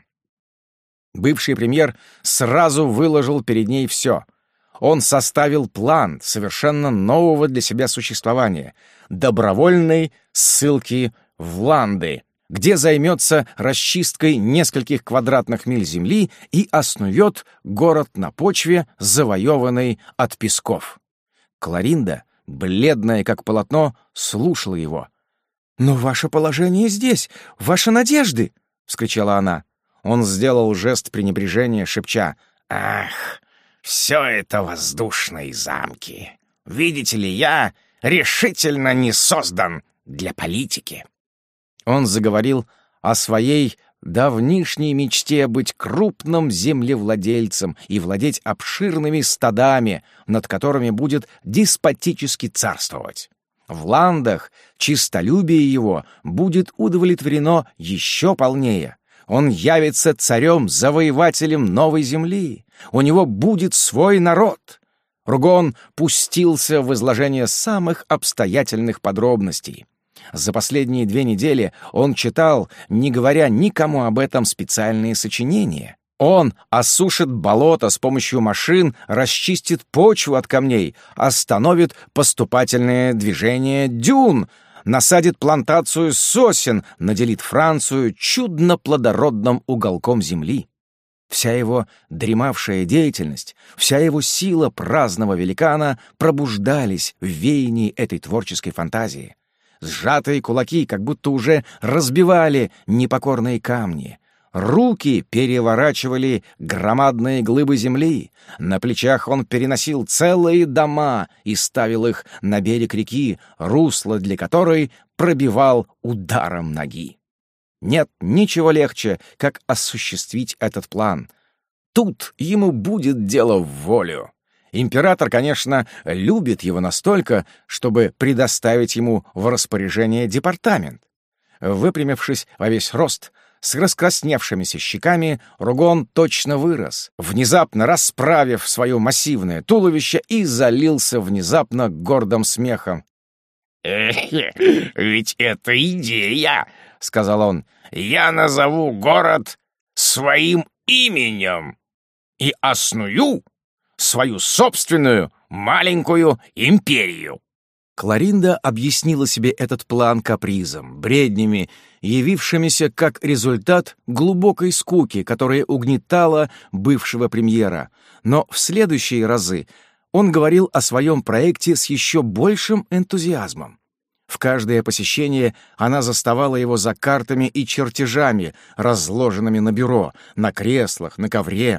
Speaker 1: Бывший премьер сразу выложил перед ней все. Он составил план совершенно нового для себя существования — добровольной ссылки в Ланды, где займется расчисткой нескольких квадратных миль земли и основет город на почве, завоеванной от песков. Кларинда, бледная как полотно, слушала его. «Но ваше положение здесь, ваши надежды!» — вскричала она. Он сделал жест пренебрежения, шепча: «Ах, все это воздушные замки. Видите ли, я решительно не создан для политики». Он заговорил о своей давнишней мечте быть крупным землевладельцем и владеть обширными стадами, над которыми будет деспотически царствовать. В Ландах честолюбие его будет удовлетворено еще полнее. Он явится царем-завоевателем новой земли. У него будет свой народ. Ругон пустился в изложение самых обстоятельных подробностей. За последние две недели он читал, не говоря никому об этом, специальные сочинения. Он осушит болото с помощью машин, расчистит почву от камней, остановит поступательное движение дюн, насадит плантацию сосен, наделит Францию чудно-плодородным уголком земли. Вся его дремавшая деятельность, вся его сила праздного великана пробуждались в веянии этой творческой фантазии. Сжатые кулаки как будто уже разбивали непокорные камни. Руки переворачивали громадные глыбы земли. На плечах он переносил целые дома и ставил их на берег реки, русло для которой пробивал ударом ноги. Нет ничего легче, как осуществить этот план. Тут ему будет дело в волю. Император, конечно, любит его настолько, чтобы предоставить ему в распоряжение департамент. Выпрямившись во весь рост, с раскрасневшимися щеками, Ругон точно вырос, внезапно расправив свое массивное туловище, и залился внезапно гордым смехом.
Speaker 3: «Ведь это идея!» — сказал он. «Я назову город своим именем и осную свою собственную маленькую империю».
Speaker 1: Кларинда объяснила себе этот план капризом, бреднями, явившимися как результат глубокой скуки, которая угнетала бывшего премьера. Но в следующие разы он говорил о своем проекте с еще большим энтузиазмом. В каждое посещение она заставала его за картами и чертежами, разложенными на бюро, на креслах, на ковре.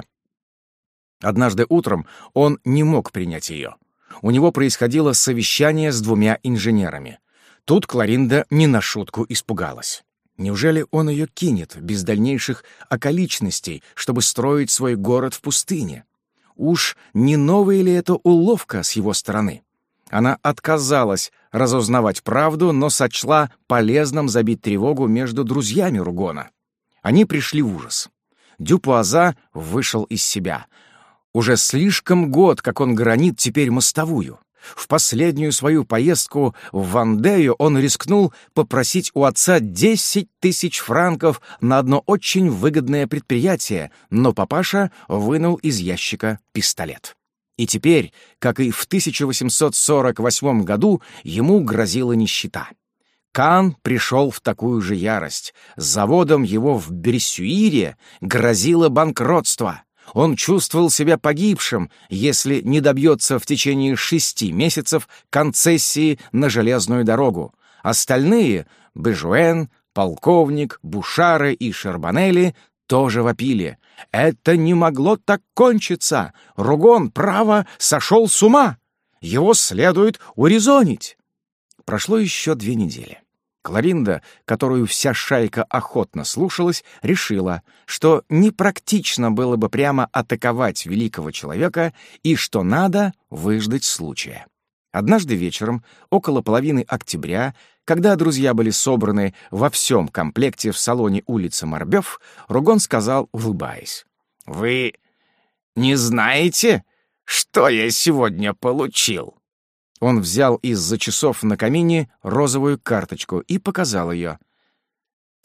Speaker 1: Однажды утром он не мог принять ее. У него происходило совещание с двумя инженерами. Тут Кларинда не на шутку испугалась. Неужели он ее кинет без дальнейших околичностей, чтобы строить свой город в пустыне? Уж не новая ли это уловка с его стороны? Она отказалась разузнавать правду, но сочла полезным забить тревогу между друзьями Ругона. Они пришли в ужас. Дюпуаза вышел из себя. Уже слишком год, как он гранит теперь мостовую. В последнюю свою поездку в Вандею он рискнул попросить у отца десять тысяч франков на одно очень выгодное предприятие, но папаша вынул из ящика пистолет. И теперь, как и в тысяча восемьсот сорок восьмом году, ему грозила нищета. Кан пришел в такую же ярость. Заводом его в Брессюире грозило банкротство. Он чувствовал себя погибшим, если не добьется в течение шести месяцев концессии на железную дорогу. Остальные — Бежуэн, полковник, Бушары и Шарбонели — тоже вопили. Это не могло так кончиться. Ругон, право, сошел с ума. Его следует урезонить. Прошло еще две недели. Кларинда, которую вся шайка охотно слушалась, решила, что непрактично было бы прямо атаковать великого человека и что надо выждать случая. Однажды вечером, около половины октября, когда друзья были собраны во всем комплекте в салоне улицы Марбёв, Ругон сказал, улыбаясь:
Speaker 3: «Вы не знаете, что я сегодня получил?»
Speaker 1: Он взял из-за часов на камине розовую карточку и показал ее.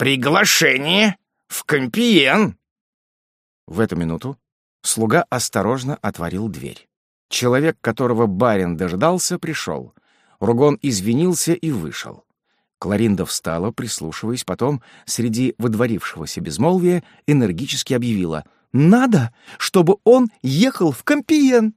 Speaker 3: приглашение в Компиен».
Speaker 1: В эту минуту слуга осторожно отворил дверь. Человек, которого барин дожидался, пришел. Ругон извинился и вышел. Кларинда встала, прислушиваясь, потом, среди выдворившегося безмолвия, энергически объявила: «Надо, чтобы он ехал в Компиен!»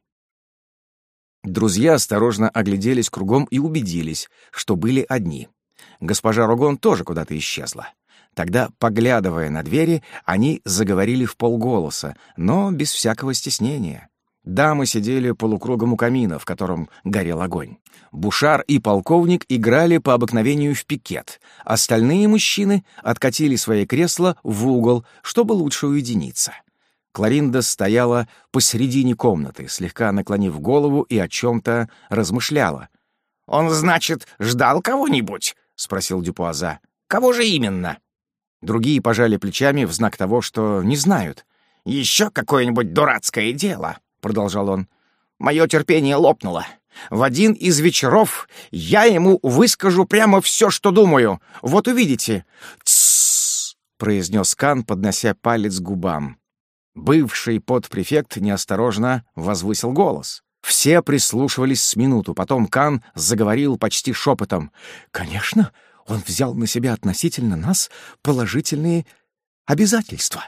Speaker 1: Друзья осторожно огляделись кругом и убедились, что были одни. Госпожа Ругон тоже куда-то исчезла. Тогда, поглядывая на двери, они заговорили вполголоса, но без всякого стеснения. Дамы сидели полукругом у камина, в котором горел огонь. Бушар и полковник играли по обыкновению в пикет. Остальные мужчины откатили свои кресла в угол, чтобы лучше уединиться. Кларинда стояла посередине комнаты, слегка наклонив голову, и о чем-то размышляла.
Speaker 3: «Он, значит, ждал кого-нибудь?» — спросил Дюпуаза. «Кого же именно?»
Speaker 1: Другие пожали плечами в знак того, что не знают.
Speaker 3: «Еще какое-нибудь дурацкое дело», — продолжал он. «Мое терпение лопнуло. В один из вечеров я ему выскажу прямо все, что думаю. Вот увидите».
Speaker 1: «Тссс», — произнес Кан, поднося палец к губам. Бывший подпрефект неосторожно возвысил голос. Все прислушивались с минуту. Потом Кан заговорил почти шепотом. «Конечно, он взял на себя относительно нас положительные обязательства».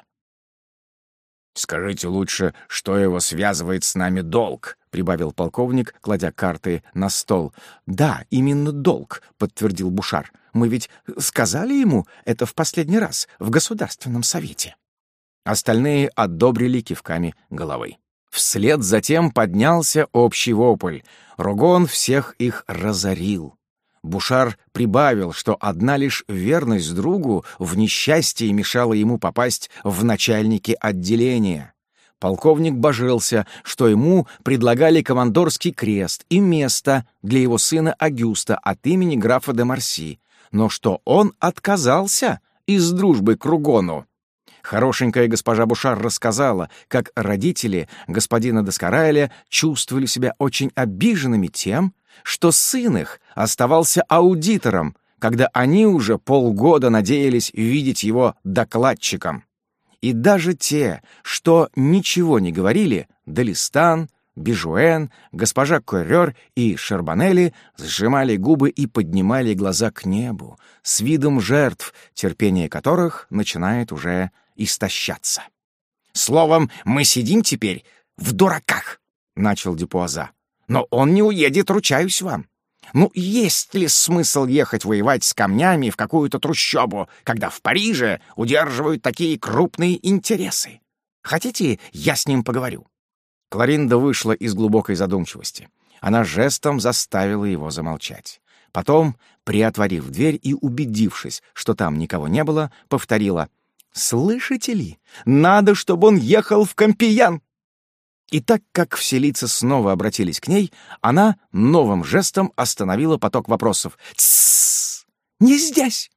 Speaker 3: «Скажите лучше, что его связывает с нами долг», — прибавил полковник, кладя карты на стол.
Speaker 1: «Да, именно долг», — подтвердил Бушар. «Мы ведь сказали ему это в последний раз в Государственном совете». Остальные одобрили кивками головы. Вслед затем поднялся общий вопль. Ругон всех их разорил. Бушар прибавил, что одна лишь верность другу в несчастье мешала ему попасть в начальники отделения. Полковник божился, что ему предлагали командорский крест и место для его сына Агюста от имени графа де Марси, но что он отказался из дружбы к Ругону. Хорошенькая госпожа Бушар рассказала, как родители господина Доскараэля чувствовали себя очень обиженными тем, что сын их оставался аудитором, когда они уже полгода надеялись видеть его докладчиком. И даже те, что ничего не говорили, Делистан, Бижуэн, госпожа Коррер и Шарбанелли, сжимали губы и поднимали глаза к небу с видом жертв, терпение которых начинает уже истощаться.
Speaker 3: «Словом, мы сидим теперь в дураках», — начал Дюпуаза. «Но он не уедет, ручаюсь вам. Ну, есть ли смысл ехать воевать с камнями в какую-то трущобу, когда в Париже удерживают такие крупные интересы? Хотите, я с ним поговорю?»
Speaker 1: Кларинда вышла из глубокой задумчивости. Она жестом заставила его замолчать. Потом, приотворив дверь и убедившись, что там никого не было, повторила: «Слышите ли? Надо, чтобы он ехал в Компиен!» И так как все лица снова обратились к ней, она новым жестом остановила поток вопросов. «Тссс! Не здесь!»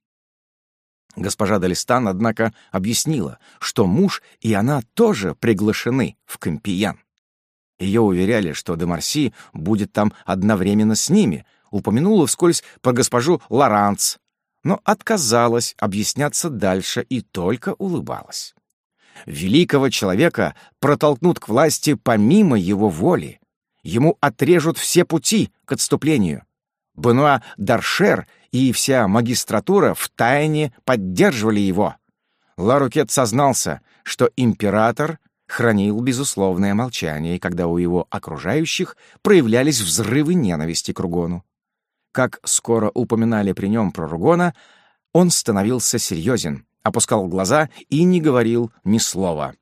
Speaker 1: Госпожа Делистан, однако, объяснила, что муж и она тоже приглашены в Компиен. Ее уверяли, что де Марси будет там одновременно с ними, упомянула вскользь про госпожу Лоранц, но отказалась объясняться дальше и только улыбалась. Великого человека протолкнут к власти помимо его воли. Ему отрежут все пути к отступлению. Бенуа Даршер и вся магистратура втайне поддерживали его. Ларукет сознался, что император хранил безусловное молчание, когда у его окружающих проявлялись взрывы ненависти к Ругону. Как скоро упоминали при нем про Ругона, он становился серьезен, опускал глаза и не говорил ни слова.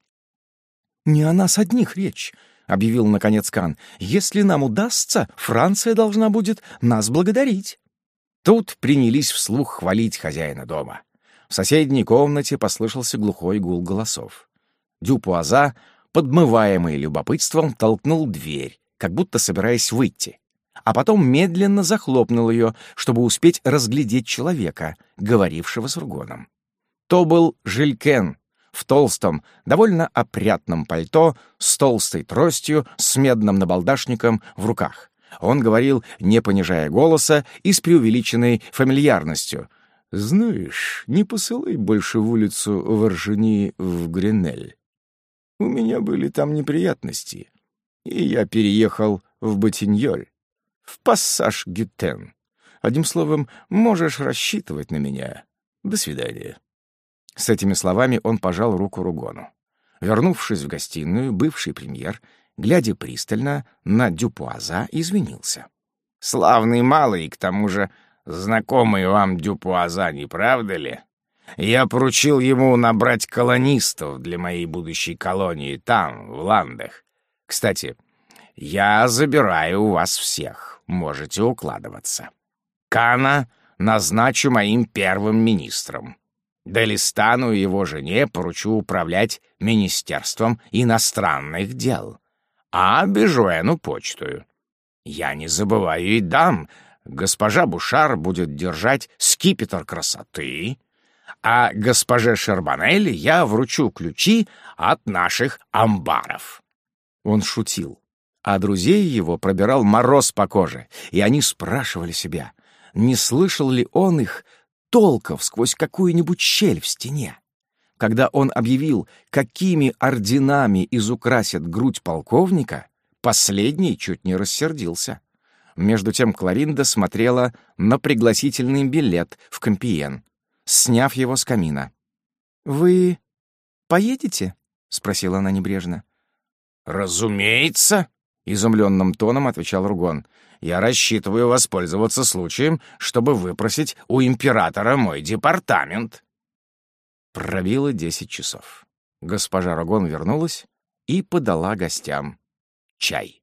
Speaker 1: «Не о нас одних речь», — объявил наконец Кан. «Если нам удастся, Франция должна будет нас благодарить». Тут принялись вслух хвалить хозяина дома. В соседней комнате послышался глухой гул голосов. Дюпуаза, подмываемый любопытством, толкнул дверь, как будто собираясь выйти, а потом медленно захлопнул ее, чтобы успеть разглядеть человека, говорившего с Ругоном. То был Жилькен в толстом, довольно опрятном пальто, с толстой тростью, с медным набалдашником в руках. Он говорил, не понижая голоса и с преувеличенной фамильярностью.
Speaker 2: Знаешь, не посылай больше в улицу Варжини в Гренель. У меня были там неприятности, и я переехал в Ботиньоль, в пассаж Гютен. Одним словом, можешь рассчитывать на меня. До свидания». С этими словами он пожал руку Ругону. Вернувшись в гостиную, бывший премьер, глядя пристально на Дюпуаза, извинился. «Славный малый, и к тому же знакомый вам Дюпуаза, не правда ли? Я поручил ему набрать колонистов для моей будущей колонии там, в Ландах. Кстати, я забираю у вас всех, можете укладываться. Кана назначу моим первым министром. Делистану и его жене поручу управлять Министерством иностранных дел, а Бежуэну — почтою. Я не забываю и дам. Госпожа Бушар будет держать скипетр красоты, а госпоже Шербанелли я вручу ключи от наших амбаров». Он шутил, а друзей его пробирал мороз по коже, и они спрашивали себя, не слышал ли он их толков сквозь какую-нибудь щель в стене. Когда он объявил, какими орденами изукрасят грудь полковника, последний чуть не рассердился. Между тем Кларинда смотрела на пригласительный билет в Компиен, сняв его с камина. «Вы поедете?» — спросила она небрежно. «Разумеется», — изумленным тоном отвечал Ругон. «Я рассчитываю воспользоваться случаем, чтобы выпросить у императора мой департамент». Пробило десять часов. Госпожа Ругон вернулась и подала гостям чай.